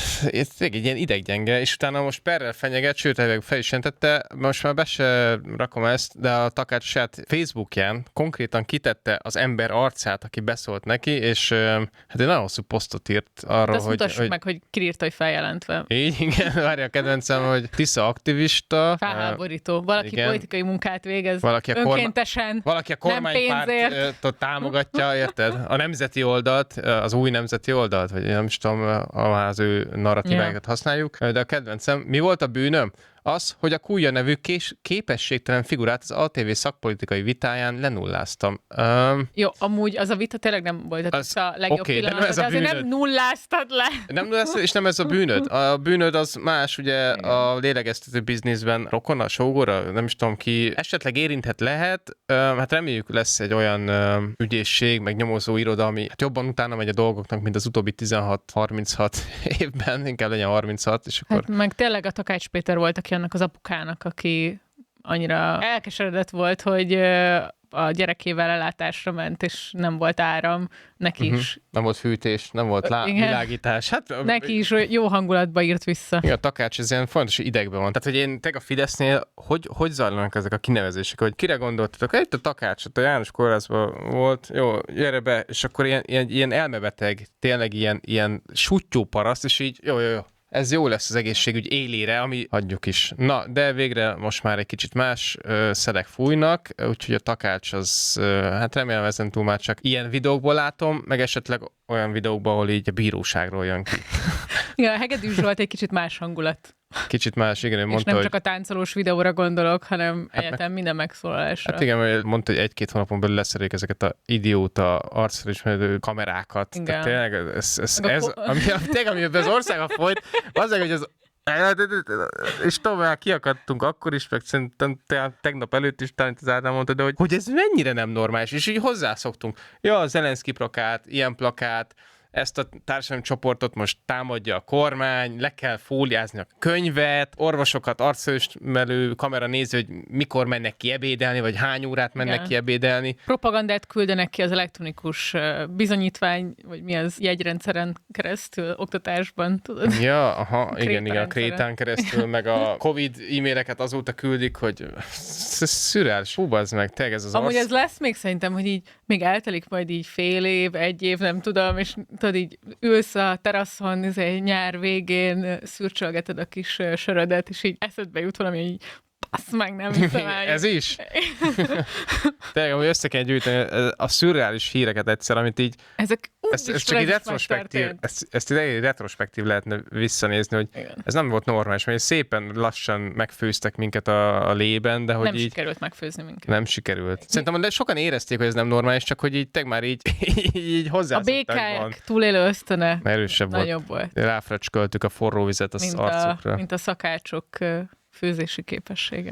egy ilyen ideggyenge, és utána most perrel fenyeget, sőt, fel is jelentette, most már be se rakom ezt, de a Takács saját Facebookján konkrétan kitette az ember arcát, aki beszólt neki, és hát egy nagyon hosszú posztot írt arról, azt mutassuk meg, hogy kiírta, hogy feljelentve. Így, igen, várja a kedvencem, hogy Tisza aktivista. Felháborító. Valaki igen. Politikai munkát végez valaki önkéntesen, valaki a kormánypártot támogatja, érted? A nemzeti oldalt, az új nemzeti oldalt, vagy nem is tudom, az ő narratívákat használjuk. De a kedvencem, mi volt a bűnöm? Az, hogy a Kúja nevű képességtelen figurát az ATV szakpolitikai vitáján lenulláztam. Jó, amúgy az a vita tényleg nem volt a legjobb pillanat, de azért nem nulláztad le. Nem nulláztad, és nem ez a bűnöd. A bűnöd az más, ugye a lélegeztető bizniszben rokona, sógora, nem is tudom ki, esetleg érinthet lehet. Hát reméljük lesz egy olyan ügyészség, meg nyomozó iroda, ami hát jobban utána megy a dolgoknak, mint az utóbbi 16-36 évben, inkább legyen 36, és akkor... Hát meg tényleg a Takács Péter volt, aki annak az apukának, aki annyira elkeseredett volt, hogy a gyerekével ellátásra ment, és nem volt áram, neki is. Nem volt fűtés, nem volt világítás. Hát, neki is jó hangulatba írt vissza. Igen, a Takács ez ilyen fontos idegben van. Tehát, hogy én a Fidesznél, hogy zajlanak ezek a kinevezések, hogy kire gondoltatok? Itt a Takács, a János kórházban volt, jó, gyere be, és akkor ilyen elmebeteg, tényleg ilyen suttyó paraszt, és így jó. Ez jó lesz az egészségügy élére, ami hagyjuk is. Na, de végre most már egy kicsit más szelek fújnak, úgyhogy a Takács az, hát remélem ezen túl már csak ilyen videókból látom, meg esetleg olyan videókban, ahol így a bíróságról jön ki. Igen, a Hegedűs Zsolt egy kicsit más hangulat. Kicsit más, igen, mondta, és nem csak a táncolós videóra gondolok, hanem egyetem minden megszólalásra. Hát igen, mondta, hogy 1-2 hónapon belül leszerék ezeket a idióta arcra ismerő kamerákat. Igen. Tehát tényleg amiben az országa folyt, azért, hogy az és tovább kiakadtunk akkor is, meg szerintem tegnap előtt is talán az Ádám mondta, de hogy ez mennyire nem normális, és így hozzászoktunk. Ja, a Zelenszky plakát, ilyen plakát, ezt a társadalmi csoportot most támadja a kormány, le kell fóliázni a könyvet, orvosokat arcfelismerő kamera néző, hogy mikor mennek ki ebédelni, vagy hány órát mennek ki ebédelni. Propagandát küldenek ki az elektronikus bizonyítvány, vagy mi az, jegyrendszeren keresztül, oktatásban, tudod? Ja, aha, igen, a krétán keresztül, meg a Covid e-maileket azóta küldik, hogy ez szürreális, húbazd meg, tényleg ez az Amúgy ez lesz még szerintem, hogy így még eltelik majd így fél év, egy év, nem tudom, és tudod, így ülsz a teraszon, nyár végén szürcsölgeted a kis sörödet, és így eszedbe jut valami, így basz meg, nem hiszem el. Ez is? Tényleg, hogy össze kell gyűjteni a szürreális híreket egyszer, amit így... Ezek ez csak egy retrospektív, ezt egy retrospektív lehetne visszanézni, hogy igen. Ez nem volt normális, mert szépen lassan megfőztek minket a lében, de hogy nem így... sikerült megfőzni minket. Nem sikerült. Szerintem de sokan érezték, hogy ez nem normális, csak hogy így már így hozzászokták. A békályák túlélő ösztöne erősebb nagyobb volt. Ráfröcsköltük a forró vizet az arcukra. Mint a szakácsok főzési képessége.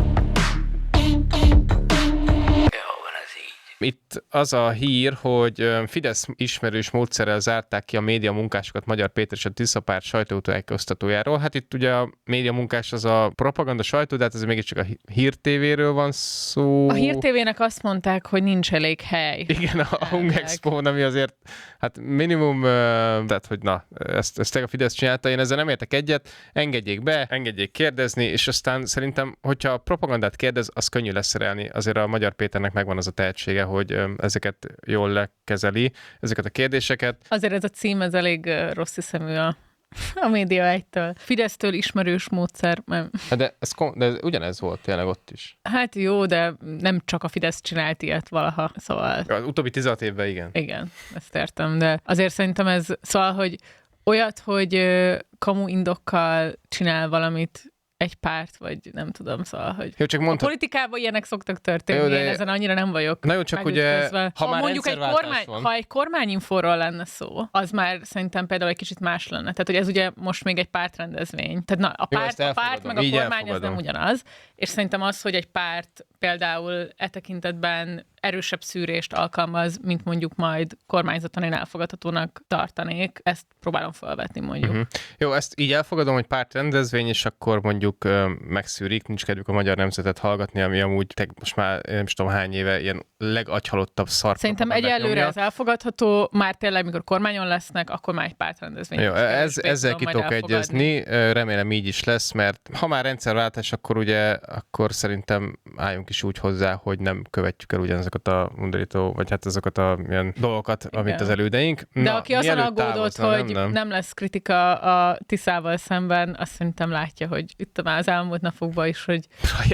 Itt az a hír, hogy Fidesz ismerős módszerrel zárták ki a média munkásokat Magyar Péter és a Tiszapárt sajtótájékoztatójáról. Hát itt ugye a média munkás az a propaganda sajtó, de hát ez mégiscsak a Hír TV-ről van szó. A Hír TV-nek azt mondták, hogy nincs elég hely. Igen, a Hungexpo-n, ami azért hát minimum, tehát hogy na, ezt a Fidesz csinálta, én ezzel nem értek egyet, engedjék be, engedjék kérdezni, és aztán szerintem, hogyha a propagandát kérdez, az könnyű leszerelni. Azért a Magyar Péternek megvan az a tehetsége, hogy ezeket jól lekezeli, ezeket a kérdéseket. Azért ez a cím, ez elég rossz hiszemű a Média 1-től. Fidesztől ismerős módszer. De ez ugyanez volt tényleg ott is. Hát jó, de nem csak a Fidesz csinált ilyet valaha, szóval... Az utóbbi 16 évben igen. Igen, ezt értem, de azért szerintem ez, szóval, hogy olyat, hogy kamu indokkal csinál valamit egy párt, vagy nem tudom, szóval, hogy jó, csak a politikában ilyenek szoktak történni, jó, én ezen annyira nem vagyok. Na jó, csak ugye, ha már mondjuk ha egy kormányinforról lenne szó, az már szerintem például egy kicsit más lenne. Tehát, hogy ez ugye most még egy pártrendezvény. Tehát na, a párt meg a kormány ez nem ugyanaz, és szerintem az, hogy egy párt például tekintetben erősebb szűrést alkalmaz, mint mondjuk majd kormányzaton én elfogadhatónak tartanék. Ezt próbálom felvetni mondjuk. Uh-huh. Jó, ezt így elfogadom, hogy pártrendezvény, és akkor mondjuk megszűrik, nincs kedvük a Magyar Nemzetet hallgatni, ami amúgy most már nem tudom hány éve ilyen legagyhalottabb szar. Szerintem egyelőre ez elfogadható, már tényleg, mikor kormányon lesznek, akkor már egy pártrendezvény. Jó, ezzel ki tudok egyezni, remélem így is lesz, mert ha már rendszerváltás, akkor szerintem álljunk is úgy hozzá, hogy nem követjük el ugyanazokat a undorító, vagy hát azokat a ilyen dolgokat, amit az elődeink. De aki azon aggódott, hogy nem lesz kritika a Tiszával szemben, azt szerintem látja, hogy itt már az elmúlt napokban is, hogy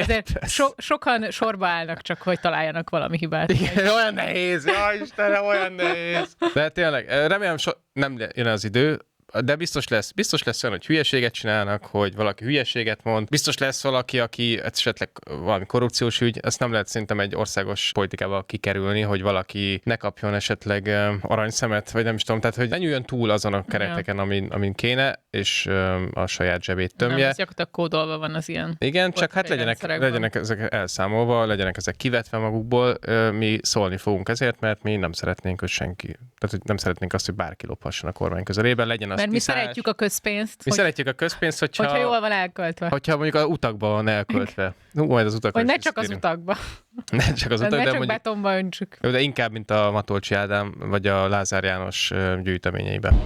sokan sorba állnak csak, hogy találjanak valami hibát. Igen, olyan nehéz, ja Istenem, olyan nehéz. De tényleg, remélem nem jön az idő, de biztos lesz olyan, hogy hülyeséget csinálnak, hogy valaki hülyeséget mond. Biztos lesz valaki, aki esetleg valami korrupciós ügy, ezt nem lehet szerintem egy országos politikával kikerülni, hogy valaki ne kapjon esetleg aranyszemet, vagy nem is tudom, tehát hogy ne nyúljon túl azon a kereteken, amin kéne, és a saját zsebét tömje. Nem, ez gyakorlatilag kódolva van az ilyen. Igen, csak hát legyenek ezek elszámolva, legyenek ezek kivetve magukból, mi szólni fogunk ezért, mert mi nem szeretnénk, hogy senki, tehát hogy nem szeretnénk azt, hogy bárki lophasson a kormány közelében, legyen mert mi szeretjük a közpénzt. Szeretjük a közpénzt, hogyha jól van elköltve. Hogyha mondjuk az utakban van elköltve. Majd az utakban. Vagy ne csak az utakban. Ne csak az utakban, de mondjuk... betonba öntsük. Jó, de inkább, mint a Matolcsi Ádám, vagy a Lázár János gyűjteményeiben.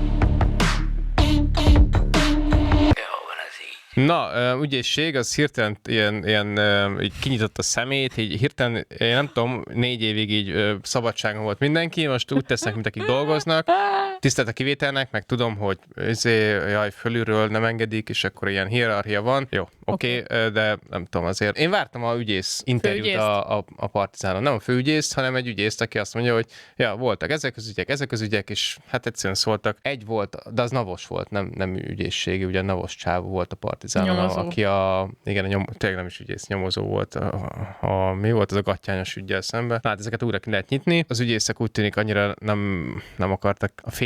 Na, ügyészség, az hirtelen ilyen így kinyitott a szemét, így hirtelen, én nem tudom, 4 évig így szabadságon volt mindenki, most úgy tesznek, mint akik dolgoznak, tisztelt a kivételnek, meg tudom, hogy fölülről nem engedik, és akkor ilyen hierarchia van. Jó, oké, de nem tudom azért. Én vártam a ügyész interjút a Partizánon. Nem a főügyész, hanem egy ügyészt, aki azt mondja, hogy voltak ezek az ügyek, és hát egyszerűen szóltak. Egy volt, de az navos volt, nem ügyészségi, ugye navos csávú volt a Partizánon, aki tényleg nem is ügyész, nyomozó volt. Mi volt az a gattyányos üggyel szemben? Hát ezeket újra ki lehet nyitni. Az ügyészek úgy tűnik annyira nem akartak a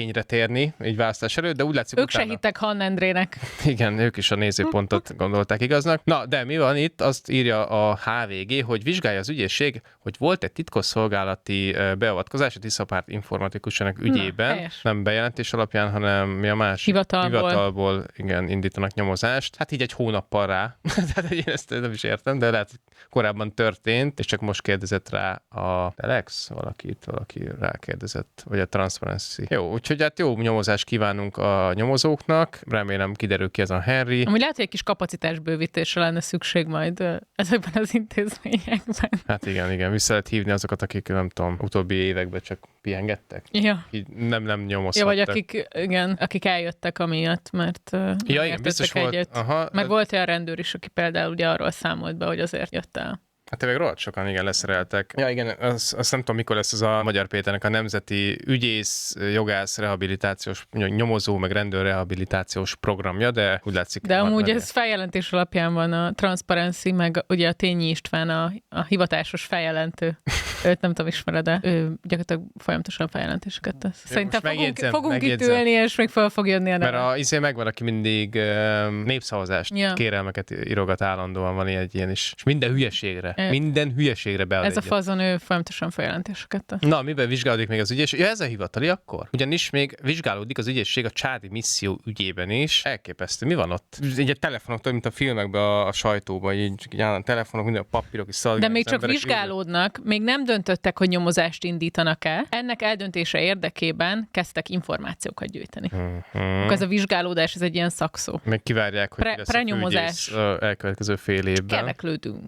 tényre térni, így választás előtt, de úgy látszik Ők se hittek Hann Endrének. Igen, ők is a nézőpontot gondolták igaznak. Na, de mi van itt? Azt írja a HVG, hogy vizsgálja az ügyészség, hogy volt egy titkosszolgálati beavatkozás a Tiszapárt informatikusának ügyében. Nem bejelentés alapján, hanem mi a más? Hivatalból igen, indítanak nyomozást. Hát így egy hónappal rá. Tehát én ezt nem is értem, de lehet, korábban történt, és csak most kérdezett rá a Telex, valaki rákérdezett, vagy a Transparency. Jó, úgyhogy hát jó nyomozást kívánunk a nyomozóknak, remélem kiderül ki ez a Henry. Amúgy lehet, hogy egy kis kapacitásbővítésre lenne szükség majd ezekben az intézményekben. Hát igen, vissza lehet hívni azokat, akik nem tudom, utóbbi években csak pihengettek. Ja. Így nem nyomozhattak. Ja, vagy akik eljöttek amiatt, mert igen, biztos volt. Aha, meg volt olyan rendőr is, aki például ugye arról számolt be, hogy azért jött el. Hát tényleg rohadt sokan igen leszereltek. Ja igen, azt nem tudom, mikor lesz ez a Magyar Péternek a nemzeti ügyész, jogász, rehabilitációs, nyomozó, meg rendőr rehabilitációs programja, de úgy látszik. De amúgy ez feljelentés alapján van a Transparency, meg ugye a Tényi István a hivatásos feljelentő. Őt nem tudom, ismered-e? Ő gyakorlatilag folyamatosan feljelentéseket tesz. Szerintem fogunk itt ülni, és még fel fog jönni a neve. Mert megvan, aki mindig népszavazást, kérelmeket írogat állandóan, van egy ilyen is. És minden hülyeségre bead ez a fazon, ő folyamatosan feljelentéseket tesz. Na, miben vizsgálódik még az ügyészség? Ja, ez a hivatali akkor? Ugyanis még vizsgálódik az ügyészség a csádi misszió ügyében is. Elképesztő. Mi van ott? Így a telefonoktól, mint a filmekben, a sajtóban, így állandóan telefonok, minden a papírok is szaladgálnak. De még csak vizsgálódnak, még nem döntöttek, hogy nyomozást indítanak-e. Ennek eldöntése érdekében kezdtek információkat gyűjteni. Ez a vizsgálódás, ez egy ilyen szakszó. Meg kivárják, hogy lesz a főügyész elkövetkező fél évben. Kereklődünk.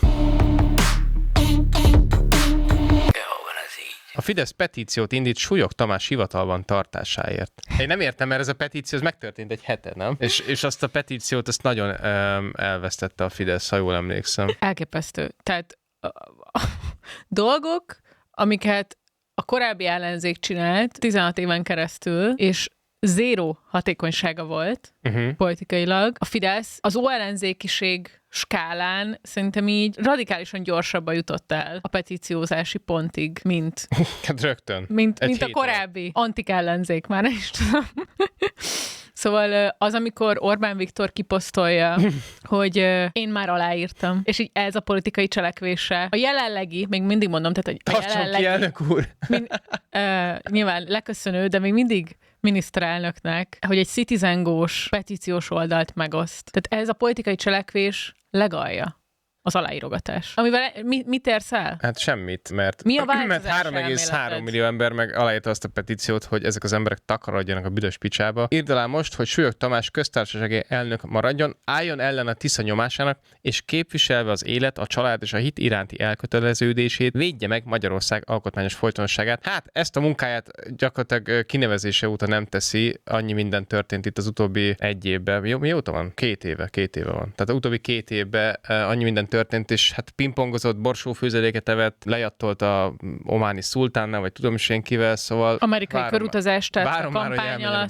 A Fidesz petíciót indít Súlyog Tamás hivatalban tartásáért. Én nem értem, mert ez a petíció ez megtörtént egy hete, nem? És azt a petíciót azt nagyon elvesztette a Fidesz, ha jól emlékszem. Elképesztő. Tehát dolgok, amiket a korábbi ellenzék csinált 16 éven keresztül, és zéró hatékonysága volt politikailag. A Fidesz az óellenzékiség skálán szerintem így radikálisan gyorsabban jutott el a petíciózási pontig, mint rögtön. Mint a korábbi antik-ellenzék, már nem is tudom. Szóval az, amikor Orbán Viktor kiposztolja, hogy én már aláírtam, és így ez a politikai cselekvése, a jelenlegi, még mindig mondom, tehát a jelenlegi... ki, elnök úr! Nyilván leköszönő, de még mindig miniszterelnöknek, hogy egy Citizen Go-s petíciós oldalt megoszt. Tehát ez a politikai cselekvés legalja. Az aláírogatás. Amivel mit érsz el? Hát semmit, mert, mi a 3,3 millió ember meg aláírta azt a petíciót, hogy ezek az emberek takarodjanak a büdös picsába. Írd alá most, hogy Súlyog Tamás köztársasági elnök maradjon, álljon ellen a Tisza nyomásának, és képviselve az élet, a család és a hit iránti elköteleződését, védje meg Magyarország alkotmányos folytonosságát. Hát ezt a munkáját gyakorlatilag kinevezése óta nem teszi, annyi minden történt itt az utóbbi egy évben. Mióta van? 2 éve van. Tehát az utóbbi 2 évben annyi minden történt, és hát pingpongozott, borsófőzeléket evett, lejattolt a ománi szultánnal, vagy tudom is én kivel, szóval... Amerikai körutazást tett a kampány alatt.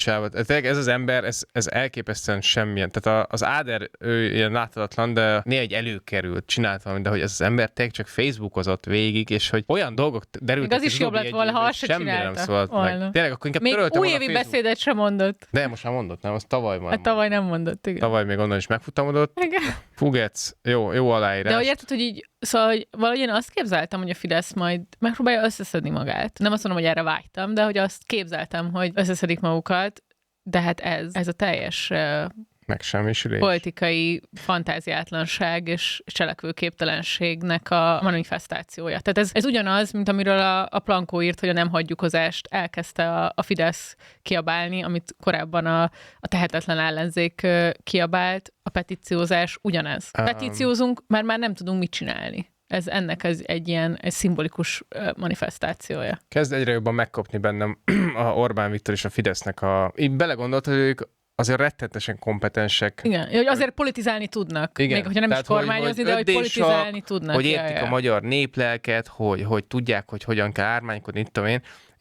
Ez az ember, ez elképesztően semmilyen. Tehát az Áder, ő ilyen láthatatlan, de néha egy előkerült, csinált valamit, de hogy ez az ember tényleg csak Facebookozott végig, és hogy olyan dolgok derültek. Még az is jobb lett volna, ha azt se csinálta. Nem szólt meg. Tényleg, akkor inkább még újévi beszédet sem mondott. De most már mondott, nem? Az tavaly van. Hát tavaly nem mondott, igen. Tavaly még onnan is megfutamodott. Fugec, jó aláírás. De hogy érted, hogy így, szóval hogy valahogy én azt képzeltem, hogy a Fidesz majd megpróbálja összeszedni magát. Nem azt mondom, hogy erre vágytam, de hogy azt képzeltem, hogy összeszedik magukat, de hát ez a teljes megsemmisülés, politikai fantáziátlanság és cselekvőképtelenségnek a manifestációja. Tehát ez ugyanaz, mint amiről a Plankó írt, hogy a nem hagyjukozást elkezdte a Fidesz kiabálni, amit korábban a tehetetlen ellenzék kiabált. A petíciózás ugyanez. Petíciózunk, mert már nem tudunk mit csinálni. Ennek egy ilyen szimbolikus manifestációja. Kezd egyre jobban megkopni bennem a Orbán Viktor és a Fidesznek így belegondolt, hogy ők azért rettenetesen kompetensek. Igen, hogy azért politizálni tudnak. Igen. Még hogyha nem tehát is kormányozni, de hogy politizálni tudnak. Hogy értik a magyar néplelket, hogy tudják, hogy hogyan kell ármánykodni, itt tudom én.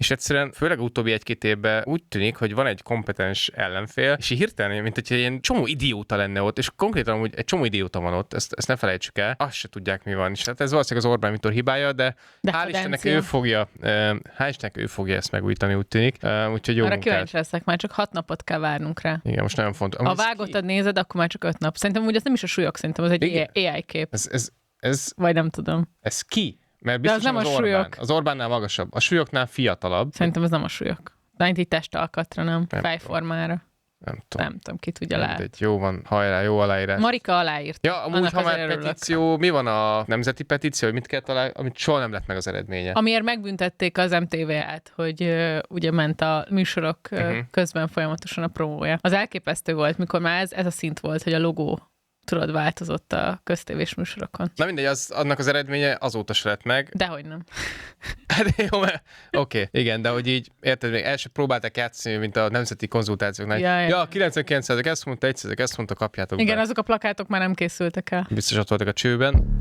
és egyszerűen, főleg utóbbi 1-2 évben úgy tűnik, hogy van egy kompetens ellenfél, és így hirtelen, mint hogyha ilyen csomó idióta lenne ott, és konkrétan úgy egy csomó idióta van ott, ezt ne felejtsük el, azt se tudják, mi van. És hát ez valószínűleg az Orbán Viktor hibája, de hál' Istennek ő fogja ezt megújítani, úgy tűnik. Úgyhogy jó arra munkát. kíváncsi leszek, már csak 6 napot kell várnunk rá. Igen, most nagyon fontos. Ha vágottad nézed, akkor már csak 5 nap. Szerintem úgy ez nem is a súlyok, szerintem az egy AI kép. Vagy nem tudom. Ez ki? Mert biztos nem az a Orbán. súlyok. Az Orbánnál magasabb. A súlyoknál fiatalabb. Szerintem ez nem a súlyok. De így testalkatra, nem? Nem Fejformára. Nem tudom. Nem tudom, ki tudja látni. Mindegy, jó van, hajrá, jó aláírás. Marika aláírt. Ja, amúgy, Annak ha már azért örülök. petíció, mi van a nemzeti petíció, hogy mit kell találni, amit soha nem lett meg az eredménye? Amiért megbüntették az MTV-t, hogy ugye ment a műsorok közben folyamatosan a promója. Az elképesztő volt, mikor már ez a szint volt, hogy a logó tudod, változott a köztévés műsorokon. Na mindegy, annak az eredménye azóta se lett meg. Dehogy nem. Hát jó, oké, igen, de hogy így, érted, még el sem próbálták játszani, mint a nemzeti konzultációknál. Ja 99%, ezt mondta, 1%, ezt mondta, kapjátok igen, be. azok a plakátok már nem készültek el. Biztos ott voltak a csőben.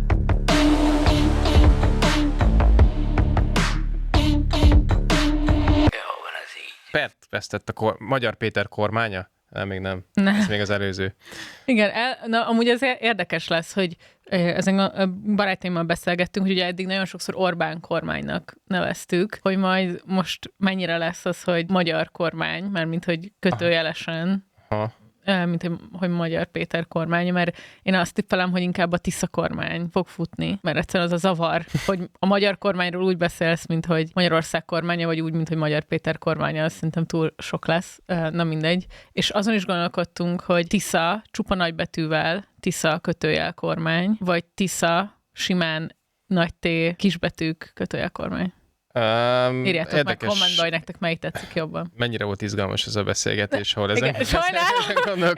Pert vesztett a Magyar Péter kormánya? Még nem. Ez még az előző. Igen, amúgy ez érdekes lesz, hogy ezen a barátaimmal beszélgettünk, hogy ugye eddig nagyon sokszor Orbán kormánynak neveztük, hogy majd most mennyire lesz az, hogy magyar kormány, mármint hogy kötőjelesen, mint hogy Magyar Péter kormánya, mert én azt tippelem, hogy inkább a Tisza kormány fog futni, mert egyszerűen az a zavar, hogy a magyar kormányról úgy beszélsz, mint hogy Magyarország kormánya, vagy úgy, mint hogy Magyar Péter kormánya, az szerintem túl sok lesz, na mindegy. És azon is gondolkodtunk, hogy Tisza, csupa nagybetűvel, Tisza kötőjel kormány, vagy Tisza simán nagy T kisbetűk kötőjel kormány. Írjátok érdekes. Meg kommentbe, hogy nektek melyik tetszik jobban. Mennyire volt izgalmas ez a beszélgetés, ahol ezen sajnálom,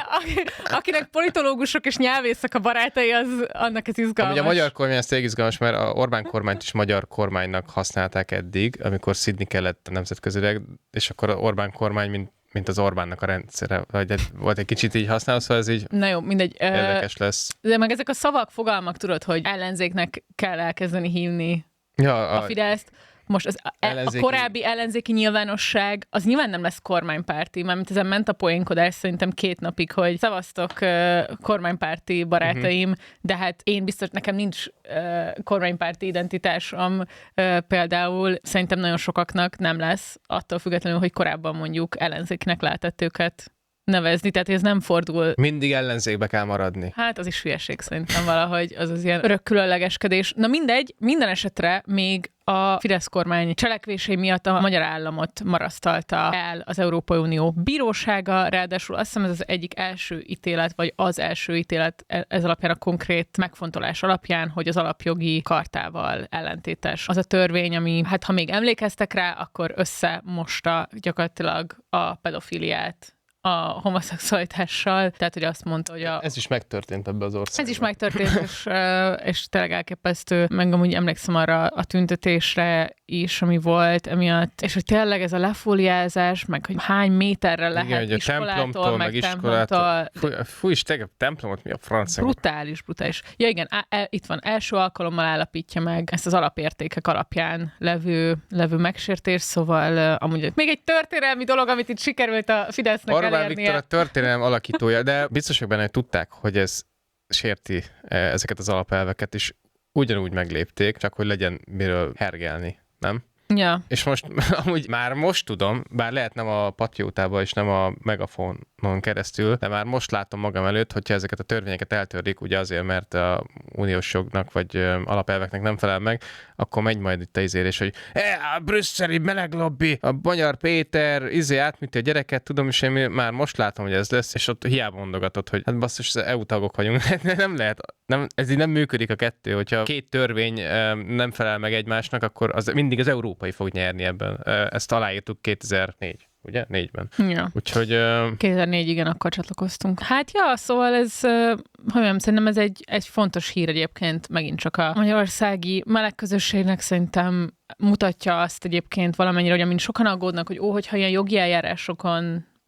akinek politológusok és nyelvészek a barátai, annak ez izgalmas. Ugye a magyar kormány ez tényleg izgalmas, mert a Orbán kormányt is magyar kormánynak használták eddig, amikor szidni kellett nemzetközileg, és akkor a Orbán kormány, mint az Orbánnak a rendszere, vagy volt egy kicsit így használva, szóval ez így na jó, mindegy. Érdekes lesz. De meg ezek a szavak, fogalmak, tudod, hogy ellenzéknek kell elkezdeni hívni a Fideszt. Most a korábbi ellenzéki nyilvánosság, az nyilván nem lesz kormánypárti, mármint ezen ment a poénkodás szerintem 2 napig, hogy szavaztok kormánypárti barátaim, de hát én biztos, nekem nincs kormánypárti identitásom például, szerintem nagyon sokaknak nem lesz, attól függetlenül, hogy korábban mondjuk ellenzékinek lehetett őket nevezni, tehát ez nem fordul. Mindig ellenzékbe kell maradni. Hát az is hülyeség szerintem valahogy, az ilyen örök különlegeskedés. Na mindegy, minden esetre még a Fidesz kormány cselekvései miatt a magyar államot marasztalta el az Európai Unió bírósága, ráadásul azt hiszem ez az egyik első ítélet, vagy az első ítélet ez alapján a konkrét megfontolás alapján, hogy az alapjogi kartával ellentétes. Az a törvény, ami, hát ha még emlékeztek rá, akkor összemosta gyakorlatilag a pedofiliát a homoszexualitással, tehát hogy azt mondta, hogy Ez is megtörtént ebbe az országban. Ez is megtörtént, és tényleg elképesztő. Meg amúgy emlékszem arra a tüntetésre is, ami volt emiatt, és hogy tényleg ez a lefóliázás, meg hogy hány méterre lehet igen, iskolától, meg templomtól. Fúj is, tényleg a templomot mi a francia? Brutális. Ja igen, itt van, első alkalommal állapítja meg ezt az alapértékek alapján levő megsértés, szóval amúgy még egy történelmi dolog, amit itt sikerült a Fidesznek elérnie. Orbán Viktor a történelem alakítója, de biztos vagyok benne, hogy tudták, hogy ez sérti ezeket az alapelveket, és ugyanúgy meglépték, csak hogy legyen miről hergelni, nem? Ja. És most tudom, bár lehet nem a patriótában és nem a megafonon keresztül, de már most látom magam előtt, hogyha ezeket a törvényeket eltörlik, ugye azért, mert a uniós jognak vagy alapelveknek nem felel meg, akkor megy majd itt a izélés, hogy a brüsszeli meleglobbi, a Magyar Péter, átműti a gyereket, tudom, és én már most látom, hogy ez lesz, és ott hiába mondogatod, hogy hát basszus, az EU tagok vagyunk, nem lehet, ez így nem működik a kettő, hogyha 2 törvény nem felel meg egymásnak, akkor az mindig az európai fog nyerni ebben. Ezt aláírtuk 2004. Ugye? 4-ben. Ja. Úgyhogy... 2004, igen, akkor csatlakoztunk. Hát ja, szóval ez, szerintem ez egy fontos hír egyébként, megint csak a magyarországi meleg közösségnek szerintem mutatja azt egyébként valamennyire, hogy amint sokan aggódnak, hogy hogyha ilyen jogi eljárásokon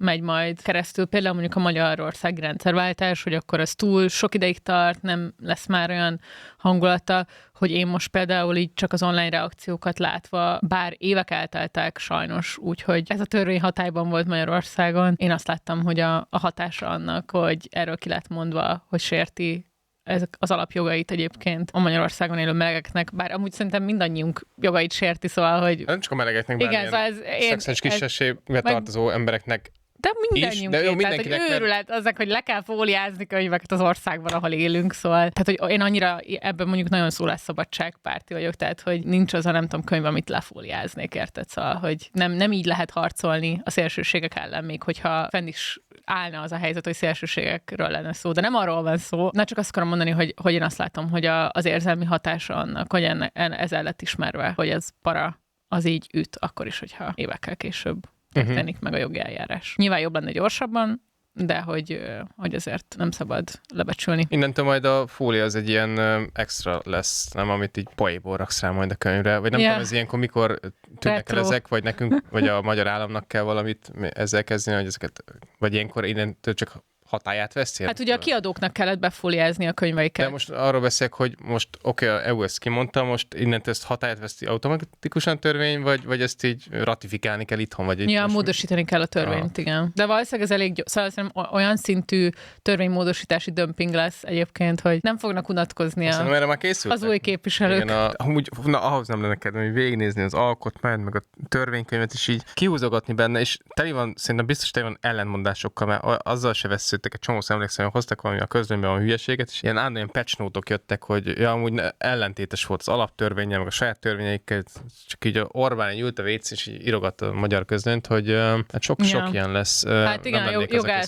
megy majd keresztül, például mondjuk a Magyarországi rendszerváltás, hogy akkor az túl sok ideig tart, nem lesz már olyan hangulata, hogy én most például így csak az online reakciókat látva, bár évek elteltek sajnos, úgyhogy ez a törvény hatályban volt Magyarországon. Én azt láttam, hogy a hatása annak, hogy erről ki lett mondva, hogy sérti ezek az alapjogait egyébként a Magyarországon élő melegeknek, bár amúgy szerintem mindannyiunk jogait sérti, szóval, hogy... Nem csak a melegeknek, igen, szóval szexuális kisebbségbe tartozó embereknek. De mindannyiunk, tehát hogy őrület azok, hogy le kell fóliázni könyveket az országban, ahol élünk, szóval. Tehát, hogy én annyira ebben mondjuk nagyon szólásszabadságpárti vagyok, tehát, hogy nincs az a nem tudom könyv, amit lefóliáznék, érted? Szóval, hogy nem így lehet harcolni a szélsőségek ellen, még hogyha fenn is állna az a helyzet, hogy szélsőségekről lenne szó. De nem arról van szó. Na csak azt akarom mondani, hogy én azt látom, hogy az érzelmi hatása annak, hogy ezzel lett ismerve, hogy ez para, az így üt, akkor is, hogyha évekkel később történik meg a jogi eljárás. Nyilván jobb lenne gyorsabban, de hogy azért nem szabad lebecsülni. Innentől majd a fólia az egy ilyen extra lesz, nem, amit így poéból raksz rá majd a könyvre, vagy nem tudom, ez ilyenkor mikor tűnnek el ezek, vagy nekünk, vagy a magyar államnak kell valamit ezzel kezdeni, hogy ezeket, vagy ilyenkor innentől csak hatályát veszi? Hát ugye a kiadóknak kellett befóliázni a könyveiket. De most arról beszélek, hogy most a EU ezt kimondta, most innentől ezt hatályát veszi automatikusan törvény, vagy ezt így ratifikálni kell itthon? Vagy ja, módosítani kell a törvényt, igen. De valószínűleg ez elég szóval olyan szintű törvénymódosítási dömping lesz egyébként, hogy nem fognak unatkozni az új képviselők. Igen, ahhoz nem lenne kedvem, hogy végignézni az alkotmányt, meg a törvénykönyvet, és így kihúzogatni benne, és szerintem biztos teli van ellentmondásokkal, mert azzal se vesződtek egy csomó emlékszem, hogy hoztak valami a közlönyben a hülyeséget, és ilyen állandóan patch note-ok jöttek, hogy amúgy ellentétes volt az alaptörvénnyel, meg a saját törvényeikkel, csak így Orbán ült a WC, és így írogatta a magyar közlönyt, hogy hát sok ilyen lesz. Hát igen, a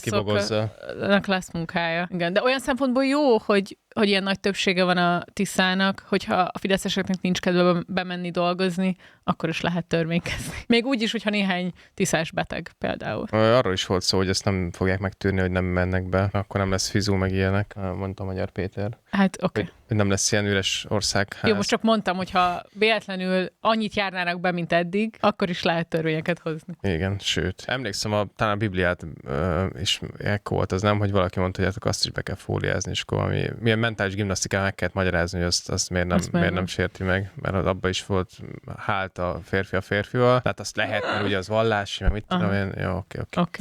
jogászoknak lesz munkája. Igen, de olyan szempontból jó, hogy ilyen nagy többsége van a Tiszának, hogyha a fideszeseknek nincs kedve bemenni dolgozni, akkor is lehet törvénykezni. Még úgy is, hogyha néhány tiszás beteg például. Arról is volt szó, hogy ezt nem fogják megtűrni, hogy nem mennek be, akkor nem lesz fizú meg ilyenek, mondta Magyar Péter. Hát oké. Hogy nem lesz ilyen üres országház. Jó, most csak mondtam, hogy ha véletlenül annyit járnának be, mint eddig, akkor is lehet törvényeket hozni. Igen, sőt. Emlékszem, talán a Bibliát is ekkor volt az, nem, hogy valaki mondta, hogy azt is be kell fóliázni, és akkor milyen mentális gimnasztikán meg kellett magyarázni, hogy azt miért nem sérti meg, mert abban is volt hált a férfi a férfival. Tehát azt lehet, mert ugye az vallási, meg mit tudom én. Jó, oké.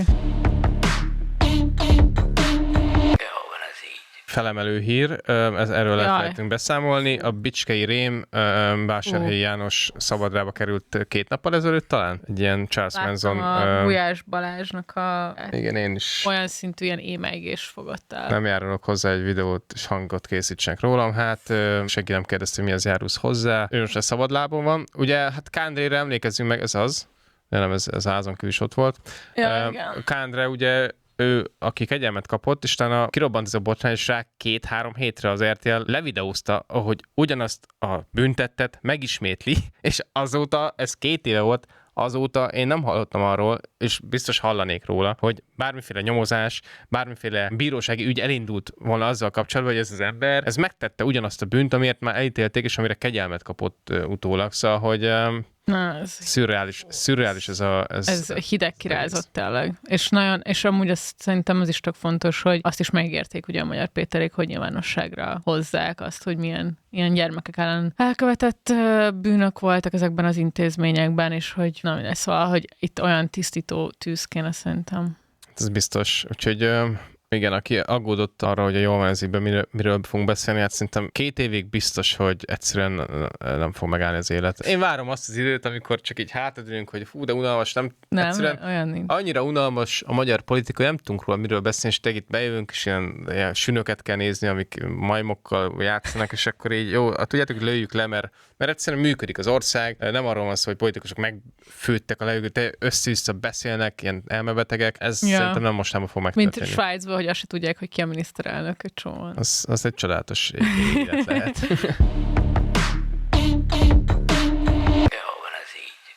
Felemelő hír, erről elfelejtünk beszámolni. A Bicskei Rém Vásárhelyi János szabadlába került 2 nappal ezelőtt talán? Egy ilyen Charles Manson. A Gulyás Balázsnak igen, én is. Olyan szintű ilyen émeigés fogott el. Nem járulok hozzá, egy videót és hangot készítsenek rólam. Hát senki nem kérdezte, mi az járulsz hozzá. Ő most a szabadlábon van. Ugye, hát Kádrére emlékezzünk meg, ez az. De nem, ez házon kívül is ott volt. Ja, Kádre ugye ő, aki kegyelmet kapott, és utána kirobbant ez a botrány, és rá 2-3 hétre az RTL levideózta, ahogy ugyanazt a büntettet megismétli, és azóta, ez 2 éve volt, azóta én nem hallottam arról, és biztos hallanék róla, hogy bármiféle nyomozás, bármiféle bírósági ügy elindult volna azzal kapcsolatban, hogy ez az ember, ez megtette ugyanazt a bűnt, amiért már elítélték, és amire kegyelmet kapott utólag, szóval, hogy szürreális ez hideg kirázott tényleg. És amúgy azt szerintem az is tök fontos, hogy azt is megérték ugye a Magyar Péterék, hogy nyilvánosságra hozzák azt, hogy milyen ilyen gyermekek ellen elkövetett bűnök voltak ezekben az intézményekben, és hogy szóval, hogy itt olyan tisztító tűz kéne szerintem. Ez biztos. Úgyhogy igen, aki aggódott arra, hogy a Jól van ez ígyben miről fogunk beszélni, hát szerintem 2 évig biztos, hogy egyszerűen nem fog megállni az élet. Én várom azt az időt, amikor csak így hátadülünk, hogy fú, de unalmas, nem egyszerűen olyan nincs. Annyira unalmas a magyar politika, nem tudunk róla miről beszélni, és itt bejövünk, és ilyen sünöket kell nézni, amik majmokkal játszanak, és akkor így jó, tudjátok, hogy lőjük le, mert egyszerűen működik az ország. Nem arról van szó, hogy politikusok megfőttek a levegőt, össze-vissza beszélnek, ilyen elmebetegek. Ez szerintem nem mostában fog megtörténni. Mint Svájcban, hogy azt se tudják, hogy ki a miniszterelnök egy csomóan. Az egy csodálatos élet lehet.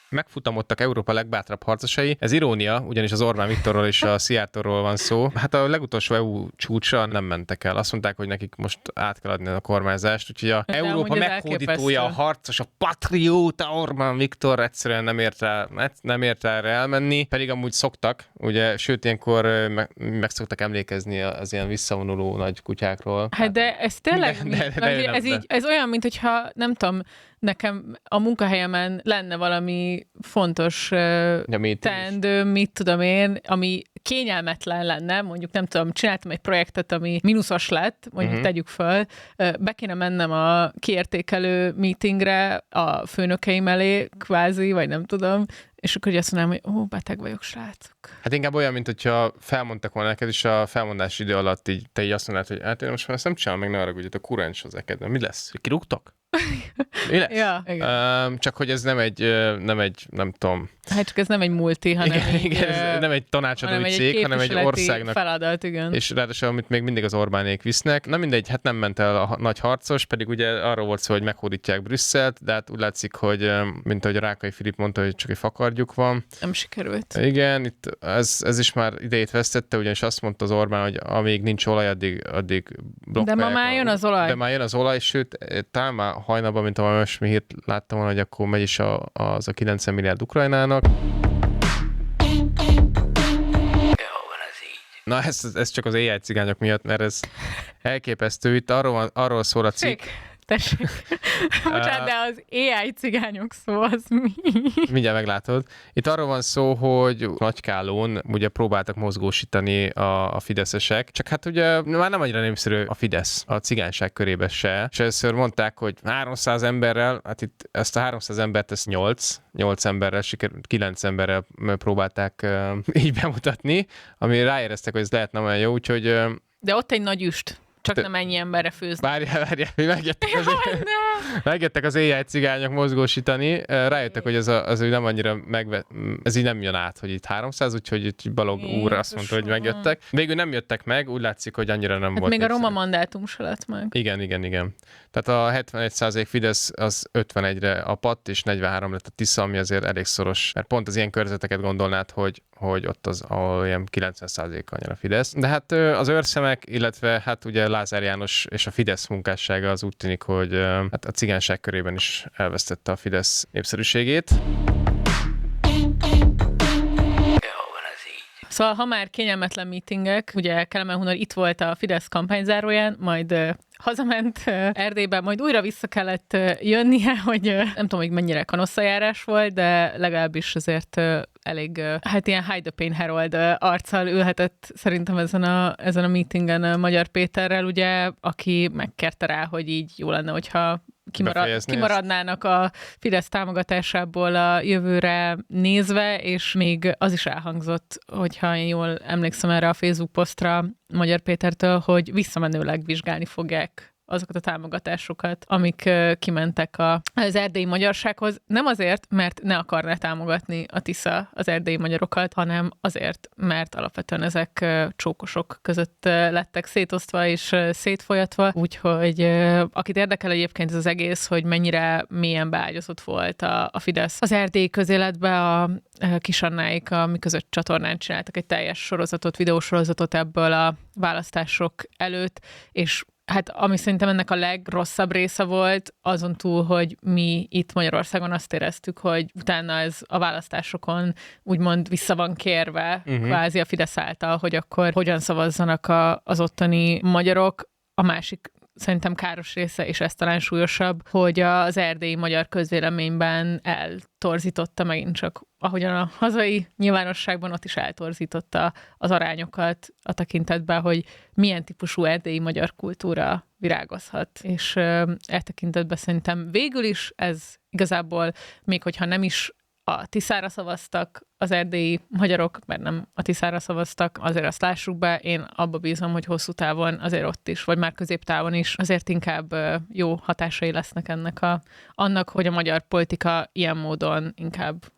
Megfutamodtak Európa legbátrabb harcosai. Ez irónia, ugyanis az Orbán Viktorról és a Szijjártóról van szó. Hát a legutolsó EU csúcsra nem mentek el. Azt mondták, hogy nekik most át kell adni a kormányzást, úgyhogy a Európa meghódítója, a harcos, a patrióta Orbán Viktor egyszerűen nem ért rá elmenni, pedig amúgy szoktak, ugye, sőt ilyenkor meg szoktak emlékezni az ilyen visszavonuló nagy kutyákról. Hát de ez tényleg, ez olyan, mint hogyha nem tudom, nekem a munkahelyemen lenne valami fontos teendő, mit tudom én, ami kényelmetlen lenne, mondjuk nem tudom, csináltam egy projektet, ami mínuszos lett, mondjuk tegyük föl, be kéne mennem a kiértékelő meetingre a főnökeim elé, kvázi, vagy nem tudom, és akkor azt mondanám, hogy beteg vagyok, srácok. Hát inkább olyan, mint hogyha felmondtak volna neked, és a felmondási idő alatt így, te így azt mondanád, hogy hát én most már ezt nem csinálom, meg ne arra, hogy a kuráns az ekedben. Mi lesz? Kirúgtok? Mi lesz? Ja, csak hogy ez nem egy, nem tudom. Hát csak ez nem egy multi, hanem ez nem egy tanácsadói cég, hanem egy országnak. Feladat, igen. És ráadásul, amit még mindig az Orbánék visznek. Na mindegy, hát nem ment el a nagy harcos, pedig ugye arról volt szó, hogy meghódítják Brüsszelt, de hát úgy látszik, hogy mint ahogy a Rákai Filip mondta, hogy csak egy fakardjuk van. Nem sikerült. Igen, itt ez is már idejét vesztette, ugyanis azt mondta az Orbán, hogy amíg nincs olaj, addig blokkolják. De ma már jön az olaj. De már jön az olaj, sőt, talán már hajnalban, mint ahogy most mi hírt láttam volna, hogy akkor megy is az a 90 milliárd Ukrajnának. Na, ez csak az AI cigányok miatt, mert ez elképesztő. Itt arról szól a cikk. Tessék. Bocsánat, de az AI cigányok szó az mi? Mindjárt meglátod. Itt arról van szó, hogy Nagykálón ugye próbáltak mozgósítani a fideszesek, csak hát ugye már nem annyira népszerű a Fidesz a cigányság körébe se. És először mondták, hogy 300 emberrel, hát itt ezt a 300 embert, ezt 8 emberrel sikerült, 9 emberrel próbálták így bemutatni, ami ráéreztek, hogy ez lehetne olyan jó, úgyhogy... De ott egy nagy üst. Csak nem ennyi emberre főzni. Várjál, megjöttek az AI cigányok mozgósítani, rájöttek, hogy ez nem annyira ez így nem jön át, hogy itt 300, úgyhogy itt Balog úr azt mondta, hogy megjöttek. Végül nem jöttek meg, úgy látszik, hogy annyira nem volt. Még a roma mandátum se lett meg. Igen. Tehát a 71% Fidesz az 51-re a PAT, és 43 lett a Tisza, ami azért elég szoros, mert pont az ilyen körzeteket gondolnád, hogy ott az olyan 90%-kal nyer a Fidesz. De hát az őrszemek, illetve hát ugye Lázár János és a Fidesz munkássága az úgy tűnik, hogy hát a cigányság körében is elvesztette a Fidesz népszerűségét. Szóval, ha már kényelmetlen meetingek, ugye Kelemen Hunor itt volt a Fidesz kampányzáróján, majd hazament Erdélyben, majd újra vissza kellett jönnie, hogy nem tudom, hogy mennyire kanosszajárás volt, de legalábbis azért elég, hát ilyen hide the pain Harold arccal ülhetett szerintem ezen a meetingen Magyar Péterrel, ugye, aki megkérte rá, hogy így jó lenne, hogyha kimaradnának a Fidesz támogatásából a jövőre nézve, és még az is elhangzott, hogyha én jól emlékszem erre a Facebook posztra Magyar Pétertől, hogy visszamenőleg vizsgálni fogják azokat a támogatásokat, amik kimentek az erdélyi magyarsághoz. Nem azért, mert ne akarná támogatni a Tisza az erdélyi magyarokat, hanem azért, mert alapvetően ezek csókosok között lettek szétosztva és szétfolyatva. Úgyhogy akit érdekel egyébként ez az egész, hogy mennyire mélyen beágyazott volt a Fidesz az erdélyi közéletbe, a Kis Annáik a Mi Között csatornán csináltak egy teljes sorozatot, videósorozatot ebből a választások előtt, és hát ami szerintem ennek a legrosszabb része volt, azon túl, hogy mi itt Magyarországon azt éreztük, hogy utána ez a választásokon úgymond vissza van kérve, kvázi a Fidesz által, hogy akkor hogyan szavazzanak az ottani magyarok. A másik szerintem káros része, és ez talán súlyosabb, hogy az erdélyi magyar közvéleményben eltorzította megint csak, ahogyan a hazai nyilvánosságban ott is eltorzította az arányokat a tekintetben, hogy milyen típusú erdélyi magyar kultúra virágozhat. És tekintetben szerintem végül is ez igazából, még hogyha nem is a Tiszára szavaztak az erdélyi magyarok, mert nem a Tiszára szavaztak, azért azt lássuk be, én abba bízom, hogy hosszú távon azért ott is, vagy már középtávon is azért inkább jó hatásai lesznek annak, hogy a magyar politika ilyen módon inkább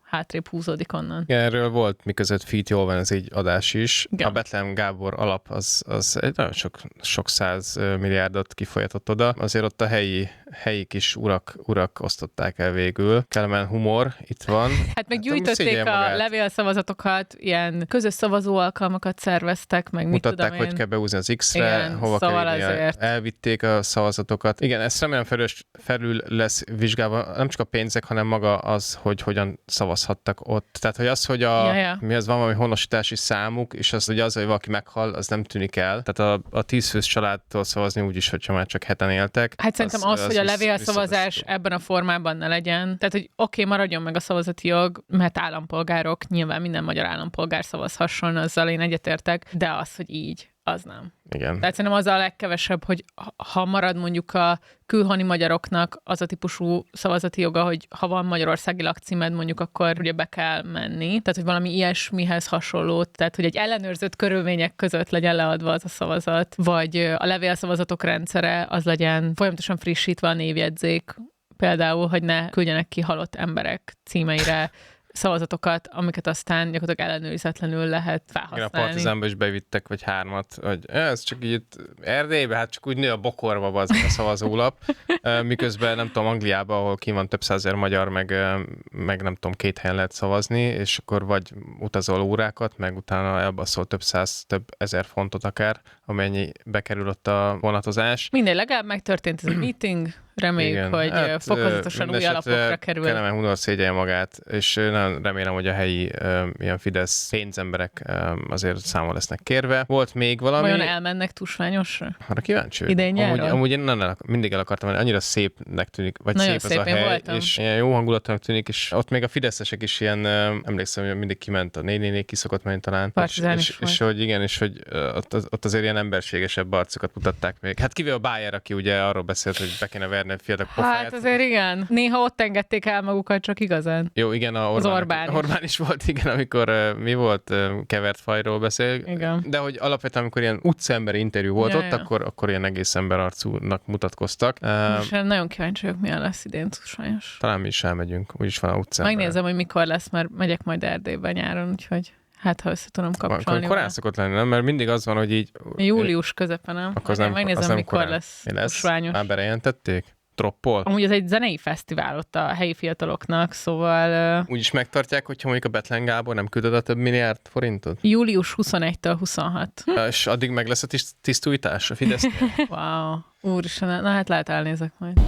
hátrébb húzódik onnan. Erről volt miközött Fit jól van ez egy adás is. Igen. A Bethlehem Gábor alap az egy nagyon sok 100 milliárdot kifolyatott oda. Azért ott a helyi kis urak osztották el végül. Kellemen humor, itt van. Hát meg gyűjtötték a levélszavazatokat, ilyen közös szavazó alkalmakat szerveztek, meg mit tudom én. Mutatták, hogy kell beúzni az X-re, igen, hova szóval kell írni, azért. elvitték a szavazatokat. Igen, ezt remélem felül lesz vizsgálva, nem csak a pénzek, hanem maga az, hogy hogyan szavazhattak ott. Tehát, hogy az, hogy mi az van valami honosítási számuk, és az, hogy hogy valaki meghal, az nem tűnik el. Tehát a 10 fős családtól szavazni úgyis, hogyha már csak heten éltek. Hát szerintem az, hogy a levélszavazás ebben a formában ne legyen. Tehát, hogy oké, maradjon meg a szavazati jog, mert állampolgárok, nyilván minden magyar állampolgár szavazhasson, azzal én egyetértek, de az, hogy így, az nem. Igen. Tehát szerintem az a legkevesebb, hogy ha marad mondjuk a külhoni magyaroknak az a típusú szavazati joga, hogy ha van magyarországi lakcímed, mondjuk akkor ugye be kell menni. Tehát, hogy valami ilyesmihez hasonló, tehát, hogy egy ellenőrzött körülmények között legyen leadva az a szavazat, vagy a levélszavazatok rendszere az legyen folyamatosan frissítve a névjegyzék, például, hogy ne küldjenek ki halott emberek címeire szavazatokat, amiket aztán gyakorlatilag ellenőrizetlenül lehet felhasználni. Igen, a Partizánba is bevittek, vagy 3, hogy ez csak így Erdélybe, hát csak úgy nő a bokorba az a szavazólap, miközben nem tudom, Angliában, ahol ki van több százezer magyar, meg nem tudom, 2 helyen lehet szavazni, és akkor vagy utazol órákat, meg utána elbaszol több ezer fontot akár, amennyi bekerül ott a vonatozás. Mindegy, legalább megtörtént ez a meeting, reméljük, igen, hogy hát, fokozatosan új alapokra kerül. Kellemen Hunor szégyelje magát, és nagyon remélem, hogy a helyi ilyen Fidesz pénzemberek azért számol lesznek kérve. Volt még valami... Vajon elmennek Tusványosra? Arra kíváncsi. Idén nyáron? Amúgy én mindig el akartam menni, annyira szépnek tűnik, vagy nagyon szép az a hely, voltam. És ilyen jó hangulatnak tűnik, és ott még a fideszesek is ilyen, emlékszem, hogy mindig kiment a 444 ki szokott menni talán. És hogy igen, és hogy ott azért ilyen emberségesebb arcokat mutatták még. Hát kivéve a Bayer, aki ugye arról beszélt, hogy be kéne verni a fiatal pofáját. Hát azért igen. Néha ott engedték el magukat, csak igazán. Jó, igen, az Orbán is volt, igen, amikor mi volt, kevert fajról beszél. Igen. De hogy alapvetően, amikor ilyen utcaemberi interjú volt ott, akkor ilyen egész emberarcúnak mutatkoztak. Most nagyon kíváncsi vagyok, milyen lesz idén Tusványos. Talán mi is elmegyünk, úgyis van a utcaember. Megnézem, hogy mikor lesz, mert megyek majd Erdélyben nyáron, úgyhogy hát ha össze tudom kapcsolni. Korán szokott lenni, nem? Mert mindig az van, hogy így... Július közepe, nem? Akkor nem megnézem, nem mikor korán. lesz Tusványos. Már bejelentették? Troppol? Amúgy ez egy zenei fesztivál ott a helyi fiataloknak, szóval... Úgyis megtartják, hogyha mondjuk a Bethlen Gábor nem küldöd a több milliárd forintot? Július 21-től 26. És addig meg lesz a tisztújtás a Fidesznél? Wow. Úristen, na hát lehet elnézek majd.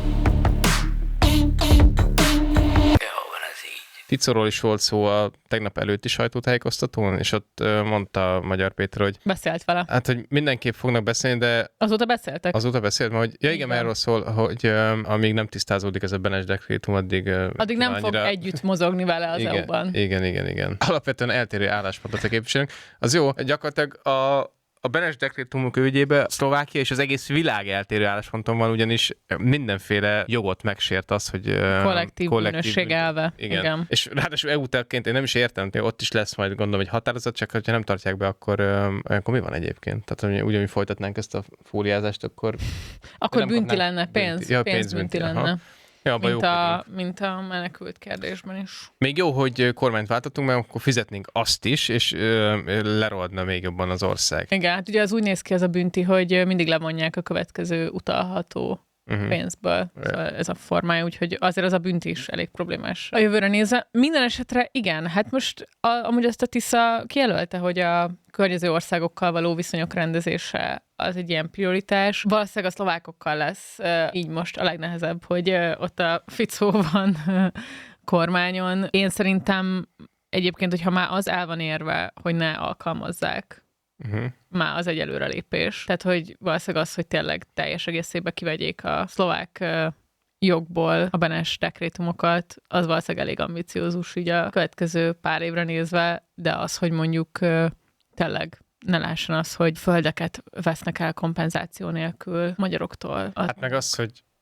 Ficóról is volt szó a tegnap előtti sajtótájékoztatón, és ott mondta Magyar Péter, hogy... Beszélt vele. Hát, hogy mindenképp fognak beszélni, de... Azóta beszéltek? Azóta beszélt, mert hogy... Ja igen, erről szól, hogy amíg nem tisztázódik ez a Benes dekrétum, addig nem annyira... fog együtt mozogni vele az EU-ban. Igen. Alapvetően eltérő álláspontot képviselünk. Az jó, gyakorlatilag a Benes dekrétumok ügyében Szlovákia és az egész világ eltérő állásponton van, ugyanis mindenféle jogot megsért az, hogy... Kollektív bűnösség elve. Igen. És ráadásul EU tagként én nem is értem, hogy ott is lesz majd gondolom egy határozat, csak ha nem tartják be, akkor mi van egyébként? Tehát ugyanúgy folytatnánk ezt a fóliázást, akkor... Akkor bünti lenne, pénzbünti lenne. Aha. Ja, mint a menekült kérdésben is. Még jó, hogy kormányt váltottunk, mert akkor fizetnénk azt is, és lerohadna még jobban az ország. Igen, hát ugye az úgy néz ki ez a bünti, hogy mindig levonják a következő utalható pénzből. Szóval ez a formája, úgyhogy azért az a bünti is elég problémás. A jövőre nézve, minden esetre igen, hát most amúgy ezt a Tisza kijelölte, hogy a környező országokkal való viszonyok rendezése az egy ilyen prioritás. Valószínűleg a szlovákokkal lesz így most a legnehezebb, hogy ott a Ficó van kormányon. Én szerintem egyébként, hogyha már az el van érve, hogy ne alkalmazzák, már az egy előrelépés. Tehát, hogy valószínűleg az, hogy tényleg teljes egészében kivegyék a szlovák jogból a Benes dekrétumokat, az valószínűleg elég ambiciózus így a következő pár évre nézve, de az, hogy mondjuk tényleg ne lássan az, hogy földeket vesznek el kompenzáció nélkül magyaroktól. Hát meg az, hogy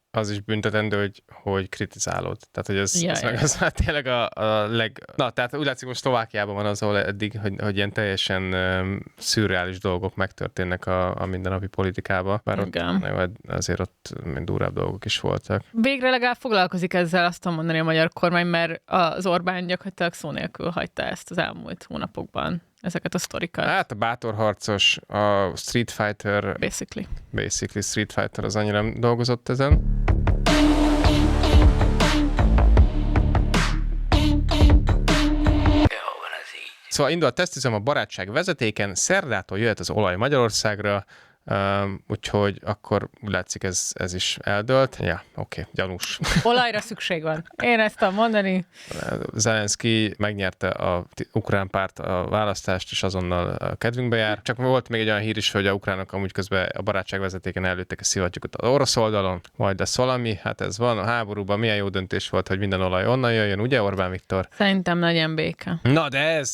az is büntetendő, hogy kritizálod. Tehát, hogy ez már tényleg Na, tehát úgy látszik, most Szlovákiában van az, ahol eddig, hogy ilyen teljesen szürreális dolgok megtörténnek a mindennapi politikában. Bár ott, azért ott durvább dolgok is voltak. Végre legalább foglalkozik ezzel, azt tudom mondani a magyar kormány, mert az Orbán gyakorlatilag szó nélkül hagyta ezt az elmúlt hónapokban, ezeket a sztorikat. Hát a bátorharcos, a Street Fighter... Basically Street Fighter az annyira nem dolgozott ezen. Szóval indul a tesztüzem a barátság vezetéken, szerdától jöhet az olaj Magyarországra, úgyhogy akkor úgy látszik ez is eldőlt. Ja, oké, gyanús. Olajra szükség van. Én ezt tudom mondani. Zelenszky megnyerte az ukrán párt a választást, és azonnal a kedvünkbe jár. Csak volt még egy olyan hír is, hogy a ukránok amúgy közben a barátság vezetéken előttek a szivattyúkat az orosz oldalon, majd lesz valami, hát ez van, a háborúban milyen jó döntés volt, hogy minden olaj onnan jöjjön, ugye Orbán Viktor? Szerintem legyen béke. Na de ez...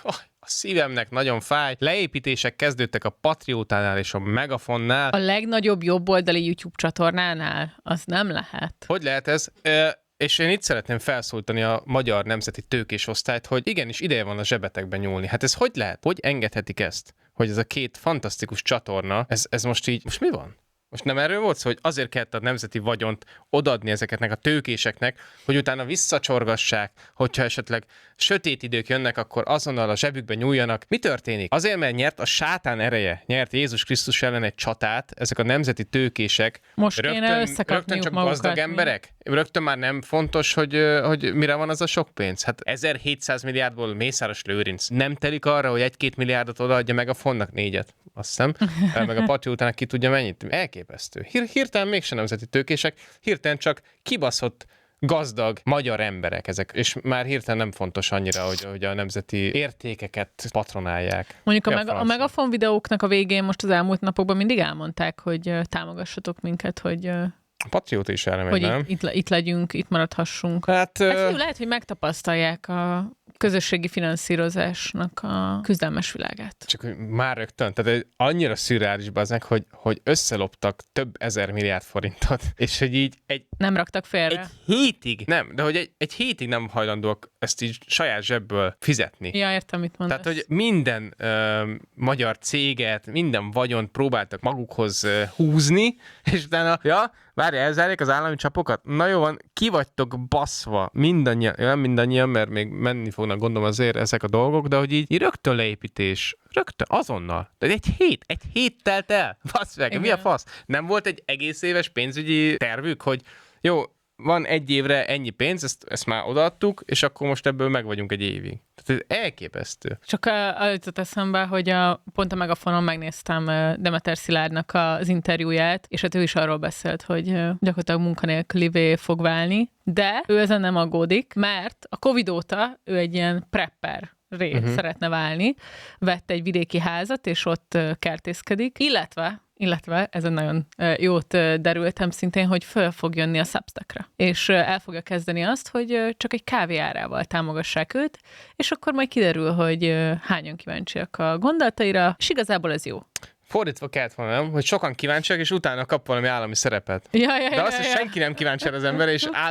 A szívemnek nagyon fáj. Leépítések kezdődtek a Patriótánál és a Megafonnál. A legnagyobb jobboldali YouTube csatornánál? Az nem lehet. Hogy lehet ez? És én itt szeretném felszólítani a magyar nemzeti tőkés osztályt, hogy igenis ideje van a zsebetekben nyúlni. Hát ez hogy lehet? Hogy engedhetik ezt? Hogy ez a két fantasztikus csatorna, ez most így... Most mi van? Most nem erről volt szó, hogy azért kellett a nemzeti vagyont odaadni ezeknek a tőkéseknek, hogy utána visszacsorgassák, hogyha esetleg sötét idők jönnek, akkor azonnal a zsebükbe nyúljanak. Mi történik? Azért, mert nyert a sátán ereje, nyert Jézus Krisztus ellen egy csatát, ezek a nemzeti tőkések. Most rögtön csak gazdag emberek? Rögtön már nem fontos, hogy mire van az a sok pénz? Hát 1700 milliárdból Mészáros Lőrinc nem telik arra, hogy 1-2 milliárdot odaadja meg a Fonnak 4-et, azt hiszem, meg a Patriótának ki tudja mennyit. Elképesztő. Hirtelen mégsem nemzeti tőkések, hirtelen csak kibaszott gazdag magyar emberek ezek, és már hirtelen nem fontos annyira, hogy a nemzeti értékeket patronálják. Mondjuk a Megafon videóknak a végén most az elmúlt napokban mindig elmondták, hogy támogassatok minket, hogy a Patrióta is elmegy, nem? Itt legyünk, itt maradhassunk. Hát lehet, hogy megtapasztalják a közösségi finanszírozásnak a küzdelmes világát. Csak hogy már rögtön, tehát annyira szürreális baznak, hogy összeloptak több 1000 milliárd forintot, és hogy így nem raktak félre. Egy hétig, nem, de hogy egy hétig nem hajlandóak ezt így saját zsebből fizetni. Ja, értem, mit mondasz. Tehát, hogy minden magyar céget, minden vagyont próbáltak magukhoz húzni, és utána, várj, elzárják az állami csapokat? Na jó van, ki vagytok baszva mindannyian, nem mindannyian, mert még menni fognak gondolom azért ezek a dolgok, de hogy így rögtön leépítés, rögtön, azonnal. De egy hét telt el. Basz meg, mi a fasz? Nem volt egy egész éves pénzügyi tervük, hogy jó, van egy évre ennyi pénz, ezt már odaadtuk, és akkor most ebből meg vagyunk egy évig. Tehát ez elképesztő. Csak jutott eszembe, hogy pont a Megafonon megnéztem Demeter Szilárdnak az interjúját, és hát ő is arról beszélt, hogy gyakorlatilag munkanélkülivé fog válni, de ő ezen nem aggódik, mert a Covid óta ő egy ilyen prepper szeretne válni, vett egy vidéki házat, és ott kertészkedik, illetve ezen nagyon jót derültem szintén, hogy föl fog jönni a Substackra. És el fogja kezdeni azt, hogy csak egy kávé árával támogassák őt, és akkor majd kiderül, hogy hányan kíváncsiak a gondolataira, és igazából ez jó. Fordítva kellett volna, nem? Hogy sokan kíváncsiak, és utána kap valami állami szerepet. De azt, hogy senki nem kíváncsi az ember,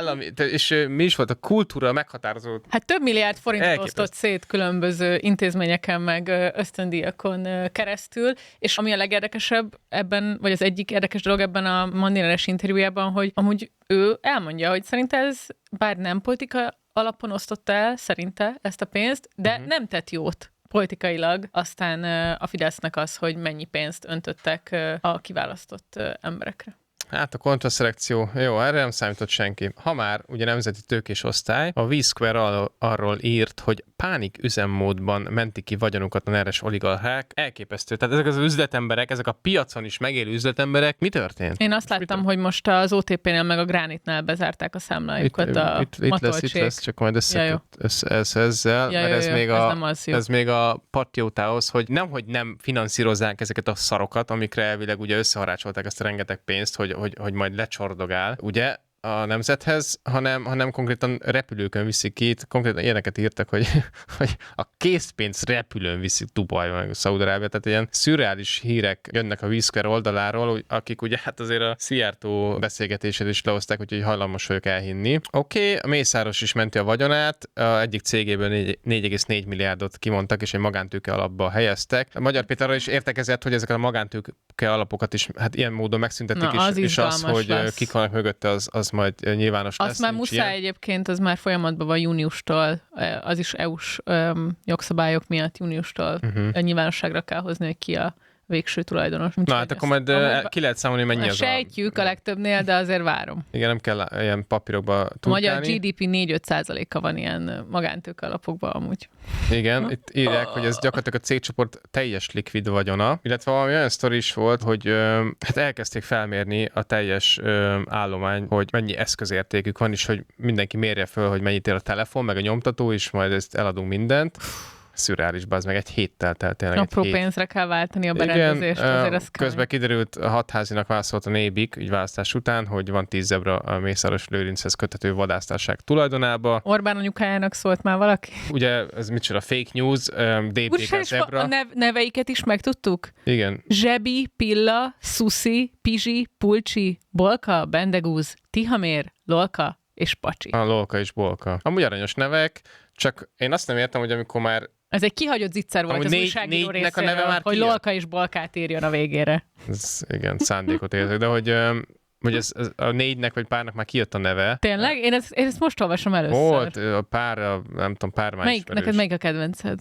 és mi is volt a kultúra meghatározó. Hát több milliárd forintot osztott szét különböző intézményeken, meg ösztöndíjakon keresztül, és ami a legérdekesebb ebben, vagy az egyik érdekes dolog ebben a Mandineres interjújában, hogy amúgy ő elmondja, hogy szerinte ez bár nem politika alapon osztotta el, szerinte ezt a pénzt, de nem tett jót politikailag, aztán a Fidesznek az, hogy mennyi pénzt öntöttek a kiválasztott emberekre. Hát a kontraszelekció, jó, erre nem számított senki. Ha már ugye nemzeti tőkés osztály, a V-Square arról írt, hogy pánik üzemmódban mentik ki vagyonukat a neres oligarchák. Elképesztő. Tehát ezek az üzletemberek, ezek a piacon is megélő üzletemberek, mi történt? Én azt láttam, hogy most az OTP-nél meg a Gránitnál bezárták a számlájukat itt lesz, csak majd ezzel, mert ez még a patriótához, hogy nem finanszírozzák ezeket a szarokat, amikre elvileg ugye összeharácsolták ezt a rengeteg pénzt, hogy majd lecsordogál, ugye, a nemzethez, hanem konkrétan repülőkön viszik ki. Konkrétan ilyeneket írtak, hogy a készpénz repülőn viszik Dubajba, meg Szaúd-Arábia, tehát ilyen szürreális hírek jönnek a Vízker oldaláról, akik ugye hát azért a Szijjártó beszélgetését is lehozták, úgyhogy hajlamos vagyok elhinni. Oké, a Mészáros is menti a vagyonát, egyik cégéből 4,4 milliárdot kimondtak, és egy magántőke alapba helyeztek. A Magyar Péter is értekezett, hogy ezeket a magántőke alapokat is hát ilyen módon megszüntetik, és az, hogy kik vannak mögötte, az majd nyilvános lesz. Azt már muszáj egyébként, az már folyamatban van júniustól, az is EU-s jogszabályok miatt júniustól nyilvánosságra kell hozni, hogy ki a végső tulajdonos. Na hát akkor majd ki lehet számolni, mennyi az sejtjük a legtöbbnél, de azért várom. Igen, nem kell ilyen papírokba tudni. A magyar GDP 4-5%-a van ilyen magántőke alapokban amúgy. Igen, itt írják, hogy ez gyakorlatilag a cégcsoport teljes likvid vagyona, illetve valami olyan sztori is volt, hogy hát elkezdték felmérni a teljes állomány, hogy mennyi eszközértékük van, és hogy mindenki mérje föl, hogy mennyit ér a telefon, meg a nyomtató, és majd ezt eladunk mindent. Szürreális, bazd meg, egy héttel telt tényleg. Apró pénzre kell váltani a berendezést, azért ez közben kiderült, a Hatházinak válaszolt a Nébik ügyválasztás után, hogy van 10 zebra a Mészáros Lőrinchez köthető vadásztárság tulajdonába. Orbán anyukájának szólt már valaki? Ugye, ez micsoda fake news, DPK zebra. A neveiket is megtudtuk? Igen. Zsebi, Pilla, Szuszi, Pizsi, Pulcsi, Bolka, Bendegúz, Tihamér, Lolka és Pacsi. A Lolka és Bolka. Amúgy aranyos nevek, csak én azt nem értem, hogy amikor már ez egy kihagyott zicser volt az újságíró részéről, hogy Lolka és Bolkát írjon a végére. Ez, igen, szándékot érzek, de hogy ez a 4-nek vagy párnak már kijött a neve. Tényleg? Én ezt most olvasom először. Volt, a pár, nem tudom, pár már ismerős. Neked melyik a kedvenced?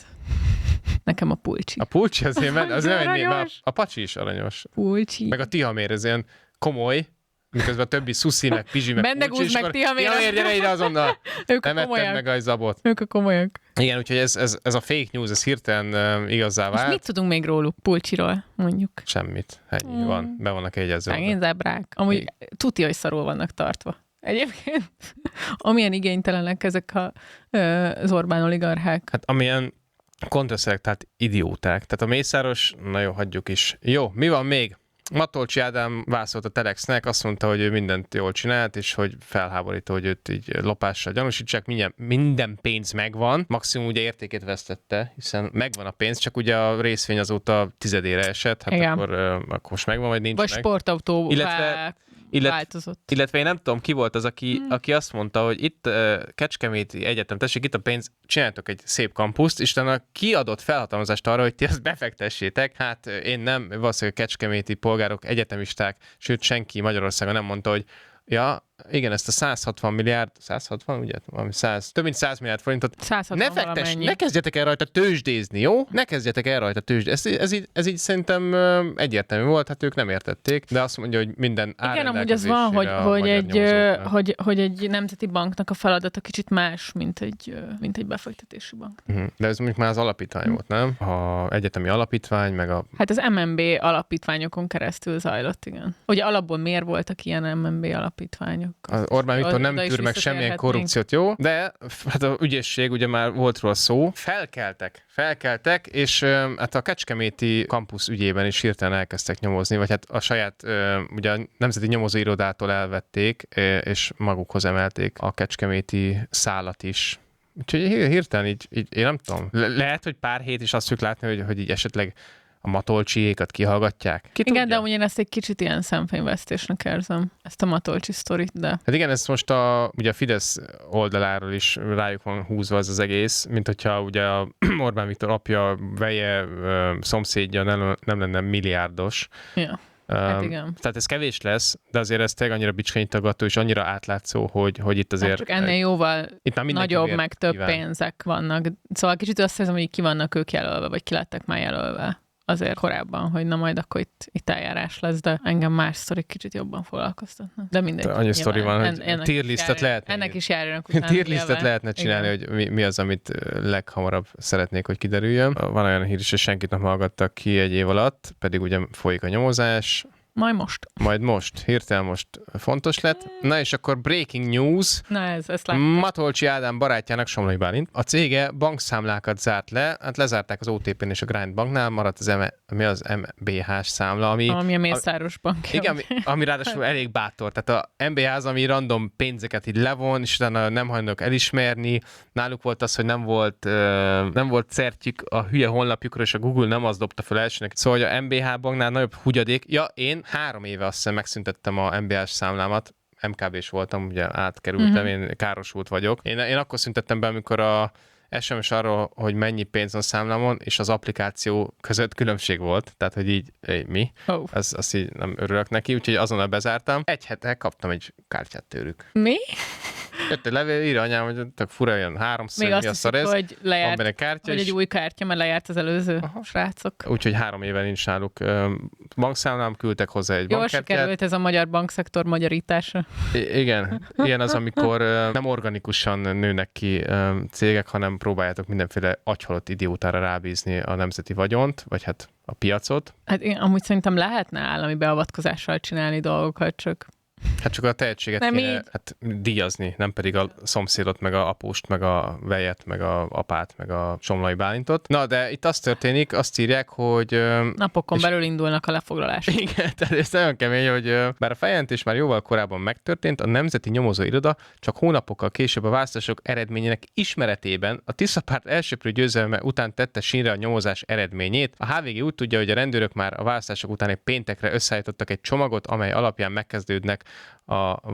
Nekem a Pulcsi. A Pulcsi az nem egy név, a Pacsi is aranyos. Pulcsi. Meg a Tihamér, ez ilyen komoly, miközben a többi Szuszi, meg Pizsi, meg Bendegúz, meg Tihamér. Tihamér, gyere ide azonnal! Ők nem etted meg a zabot. Ők a komolyak. Igen, úgyhogy ez a fake news, ez hirtelen igazzá vált. És mit tudunk még róluk, Pulcsiról, mondjuk? Semmit. Ennyi van. Be vannak egyezve. Szegény zebrák. Amúgy tuti, hogy szarul vannak tartva. Egyébként, amilyen igénytelenek ezek az Orbán oligarchák. Hát amilyen kontraszelektált idióták. Tehát a Mészáros, na jó, hagyjuk is. Jó, mi van még? Matolcsy Ádám válaszolt a Telexnek, azt mondta, hogy ő mindent jól csinált, és hogy felháborító, hogy őt így lopással gyanúsítsák, minden pénz megvan, maximum ugye értékét vesztette, hiszen megvan a pénz, csak ugye a részvény azóta 10-ére esett, hát akkor most megvan, vagy nincs vagy meg. Sportautó változott. Illetve én nem tudom, ki volt az, aki azt mondta, hogy itt Kecskeméti Egyetem, tessék, itt a pénz, csináltok egy szép kampuszt, és utána kiadott felhatalmazást arra, hogy ti azt befektessétek. Hát én nem, valószínűleg a kecskeméti polgárok, egyetemisták, sőt senki Magyarországon nem mondta, hogy ja, igen, ezt a 160 milliárd, 160, ugye? Több mint 100 milliárd forintot. 160 ne kezdjetek el rajta tőzsdézni, jó? Ne kezdjetek el rajta tőzsdézni. Ez így szerintem egyértelmű volt, hát ők nem értették, de azt mondja, hogy minden igen, amúgy az van, hogy egy nemzeti banknak a feladata kicsit más, mint egy befektetési bank. De ez mondjuk már az alapítvány volt, nem? A egyetemi alapítvány, meg a... Hát az MNB alapítványokon keresztül zajlott, igen. Ugye alapból miért voltak ilyen MNB alapítványok? Az Orbán Viktor nem tűr meg semmilyen korrupciót, jó? De hát a ügyészség, ugye már volt róla szó, felkeltek, és hát a kecskeméti kampusz ügyében is hirtelen elkezdtek nyomozni, vagy hát a saját, ugye a Nemzeti Nyomozóirodától elvették, és magukhoz emelték a kecskeméti szálat is. Úgyhogy hirtelen így én nem tudom. Lehet, hogy pár hét is azt fogjuk látni, hogy így esetleg a Matolcsiékat kihallgatják. Igen, de amúgy én ezt egy kicsit ilyen szemfényvesztésnek érzem, ezt a Matolcsi sztorit, de... Hát igen, ez most ugye a Fidesz oldaláról is rájuk van húzva az egész, mint hogyha ugye a Orbán Viktor apja, veje, szomszédja nem lenne milliárdos. Ja. Hát igen. Tehát ez kevés lesz, de azért ez tényleg annyira bicskanyitogató és annyira átlátszó, hogy itt azért... Hát csak ennél jóval nagyobb, meg több pénzek vannak. Szóval kicsit azt hiszem, hogy ki vannak ők jelölve, vagy ki lettek már jelölve azért korábban, hogy na majd akkor itt eljárás lesz, de engem más sztorik kicsit jobban foglalkoztatnak. De mindegy. Annyi sztori van, hogy tierlistet lehetne. Ennek is járjanak utána. Tierlistet lehetne csinálni, igen. Hogy mi az, amit leghamarabb szeretnék, hogy kiderüljön. Van olyan hír is, hogy senkit nem hallgattak ki egy év alatt, pedig ugye folyik a nyomozás. Majd Hirtelen most fontos lett. Na és akkor breaking news. Na ezt láttam. Matolcsi Ádám barátjának, Somlói Bálint. A cége bankszámlákat zárt le, hát lezárták az OTP-n és a Grind Banknál, maradt az MBH-s számla, ami a Mészáros Bank. Igen, ami ráadásul elég bátor. Tehát a MBH az, ami random pénzeket így levon, és utána nem hajlandók elismerni. Náluk volt az, hogy nem volt certjük a hülye honlapjukra, és a Google nem az dobta fel elsőnek. Szóval, hogy a MBH banknál nagyobb hugyadék. Ja, én 3 éve azt hiszem megszüntettem a MBH-s számlámat. MKB-s voltam, ugye átkerültem, én károsult vagyok. Én akkor szüntettem be, amikor a SMS arról, hogy mennyi pénz van a számlámon, és az applikáció között különbség volt. Tehát, hogy így mi? Oh. Azt így nem örülök neki, úgyhogy azonnal bezártam. Egy hete kaptam egy kártyát tőlük. Mi? Jött egy levél, írja anyám, hogy tök fura, olyan 300, mi a szar ez? Hogy lejárt, van benne kártya, vagy egy új kártya, mert lejárt az előző srácok. Úgyhogy 3 éve nincs náluk bankszámlám, küldtek hozzá egy bankkártyát. Jól sikerült ez a magyar bankszektor magyarítása. Igen, ilyen az, amikor nem organikusan nőnek ki cégek, hanem próbáljátok mindenféle agyhalott idiótára rábízni a nemzeti vagyont, vagy hát a piacot. Hát én amúgy szerintem lehetne állami beavatkozással csinálni dolgokat, csak... Hát csak a tehetséget nem kéne díjazni, nem pedig a szomszédot, meg a apust, meg a vejet, meg a apát, meg a Somlói Bálintot. Na, de itt az történik, azt írják, hogy... Napokon belül indulnak a lefoglalások. Igen, tehát ez nagyon kemény, hogy bár a feljelentés már jóval korábban megtörtént, a Nemzeti Nyomozó Iroda csak hónapokkal később a választások eredményének ismeretében a Tiszapárt elsöprő győzelme után tette sínre a nyomozás eredményét. A HVG úgy tudja, hogy a rendőrök már a választások után egy péntekre összeállítottak egy csomagot, amely alapján megkezdődnek a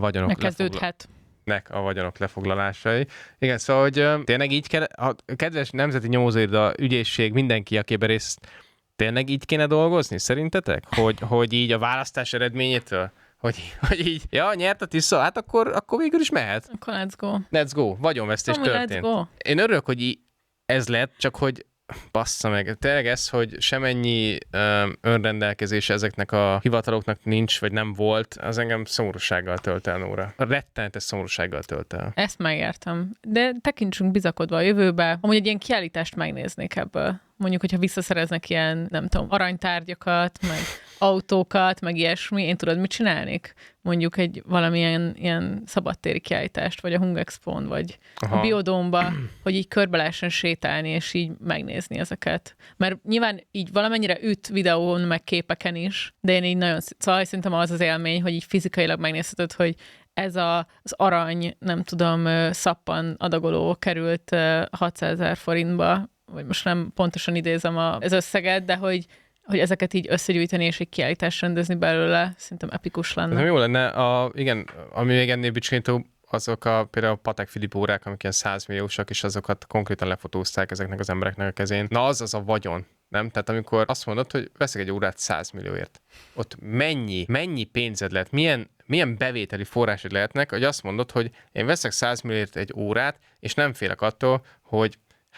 vagyonok lefoglalásai. Igen, szóval, hogy tényleg így kell, a kedves Nemzeti Nyomozóiroda, ügyészség, mindenki, aki ebben részt, tényleg így kéne dolgozni, szerintetek? Hogy így a választás eredményétől? Hogy így, ja, nyert a Tisza, hát akkor végül is mehet. Akkor let's go. Let's go, vagyonvesztés történt. Én örülök, hogy ez lett, csak hogy bassza meg. Tényleg ez, hogy semennyi önrendelkezése ezeknek a hivataloknak nincs, vagy nem volt, az engem szomorúsággal tölt el, Nóra. Rettenetes szomorúsággal tölt el. Ezt megértem. De tekintsünk bizakodva a jövőbe. Amúgy egy ilyen kiállítást megnéznék ebből. Mondjuk, hogyha visszaszereznek ilyen, nem tudom, aranytárgyakat, meg autókat, meg ilyesmi, én tudod, mit csinálnék? Mondjuk egy valamilyen ilyen szabadtéri kiállítást, vagy a Hungexpón, vagy a Biodómba, hogy így körbe lehessen sétálni, és így megnézni ezeket. Mert nyilván így valamennyire üt videón, meg képeken is, de én így nagyon, szóval szerintem az az élmény, hogy így fizikailag megnézheted, hogy ez az arany, nem tudom, szappan adagoló került 600 000 forintba, vagy most nem pontosan idézem az összeget, de hogy ezeket így összegyűjteni és egy kiállítást rendezni belőle, szerintem epikus lenne. Ez jó lenne. Igen, ami még ennél bicskanyító, azok például a Patek Philippe órák, amik ilyen 100 milliósak, és azokat konkrétan lefotózták ezeknek az embereknek a kezén. Na az a vagyon, nem? Tehát amikor azt mondod, hogy veszek egy órát 100 millióért, ott mennyi pénzed lehet, milyen bevételi forrásod lehetnek, hogy azt mondod, hogy én veszek 100 millióért egy órát, és nem félek attól, hogy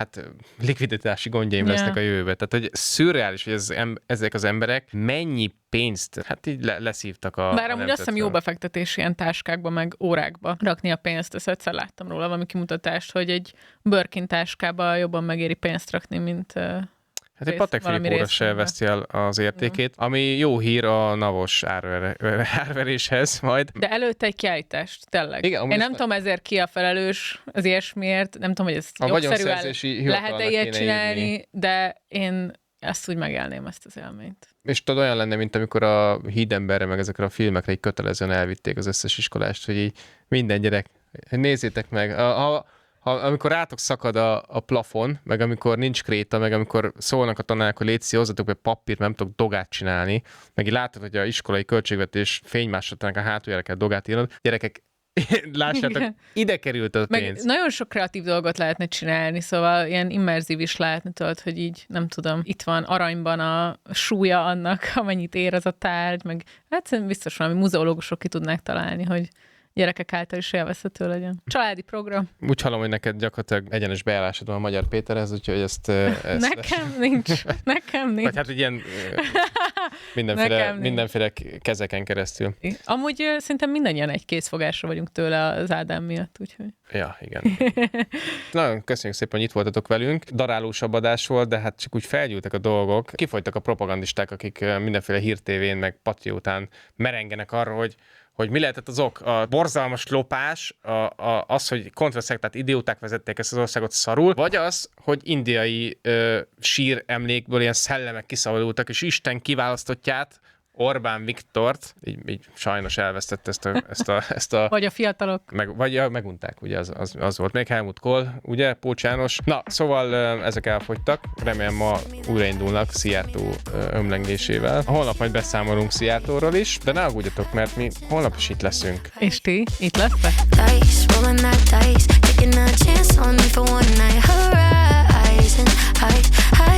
likviditási gondjaim lesznek a jövőben. Tehát, hogy szürreális, hogy ezek az emberek mennyi pénzt, így leszívtak a Bár amúgy azt hiszem jó befektetés ilyen táskákba, meg órákba rakni a pénzt. Ezt egyszer láttam róla valami kimutatást, hogy egy Birkin táskába jobban megéri pénzt rakni, mint... Hát egy Patek Philippe óra se veszti el az értékét, ami jó hír a NAV-os árveréshez majd. De előtte egy kiállítást, tényleg. Igen, én nem tudom ezért ki a felelős az ilyesmiért, nem tudom, hogy ezt jogszerűen lehet-e ilyet csinálni, írni. De én ezt úgy megélném, ezt az élményt. És tudod, olyan lenne, mint amikor a Hídemberre, meg ezekre a filmekre így kötelezően elvitték az összes iskolást, hogy így minden gyerek, nézzétek meg, amikor rátok szakad a plafon, meg amikor nincs kréta, meg amikor szólnak a tanárok, hogy légy hozzatok be papírt, nem tudok dogát csinálni, meg így látod, hogy a iskolai költségvetés fénymásodtanak a hátuljára kell dogát írnod. Gyerekek, lássátok, ide került a pénz. Meg nagyon sok kreatív dolgot lehetne csinálni, szóval ilyen immerzív is lehetne, tudod, hogy így, nem tudom, itt van aranyban a súlya annak, amennyit ér az a tárgy, meg hát biztos valami muzeológusok ki tudnák találni, hogy gyerekek által is élvezhető legyen. Családi program. Úgy hallom, hogy neked gyakorlatilag egyenes beállásod van a Magyar Péterhez, úgyhogy ezt Nekem nincs. Vagy hát egy ilyen mindenféle kezeken keresztül. Amúgy szerintem mindannyian egy készfogásra vagyunk tőle az Ádám miatt, úgyhogy... Ja, igen. Nagyon köszönjük szépen, hogy itt voltatok velünk. Darálósabb adás volt, de hát csak úgy felgyűltek a dolgok. Kifolytak a propagandisták, akik mindenféle hírtévén, meg patriótán merengenek arra, hogy mi lehetett az ok. A borzalmas lopás, az, hogy kontraszektát idióták vezették ezt az országot szarul, vagy az, hogy indiai sír emlékből ilyen szellemek kiszabadultak, és Isten kiválasztottját, Orbán Viktort, így sajnos elvesztett ezt a... Vagy a fiatalok. Megunták, ugye az volt. Még Helmut Kohl, ugye, Pócs János. Na, szóval ezek elfogytak. Remélem ma újraindulnak Szijjártó ömlengésével. Holnap majd beszámolunk Szijjártóról is, de ne aggódjatok, mert mi holnap is itt leszünk. És ti itt lesztek? Dice,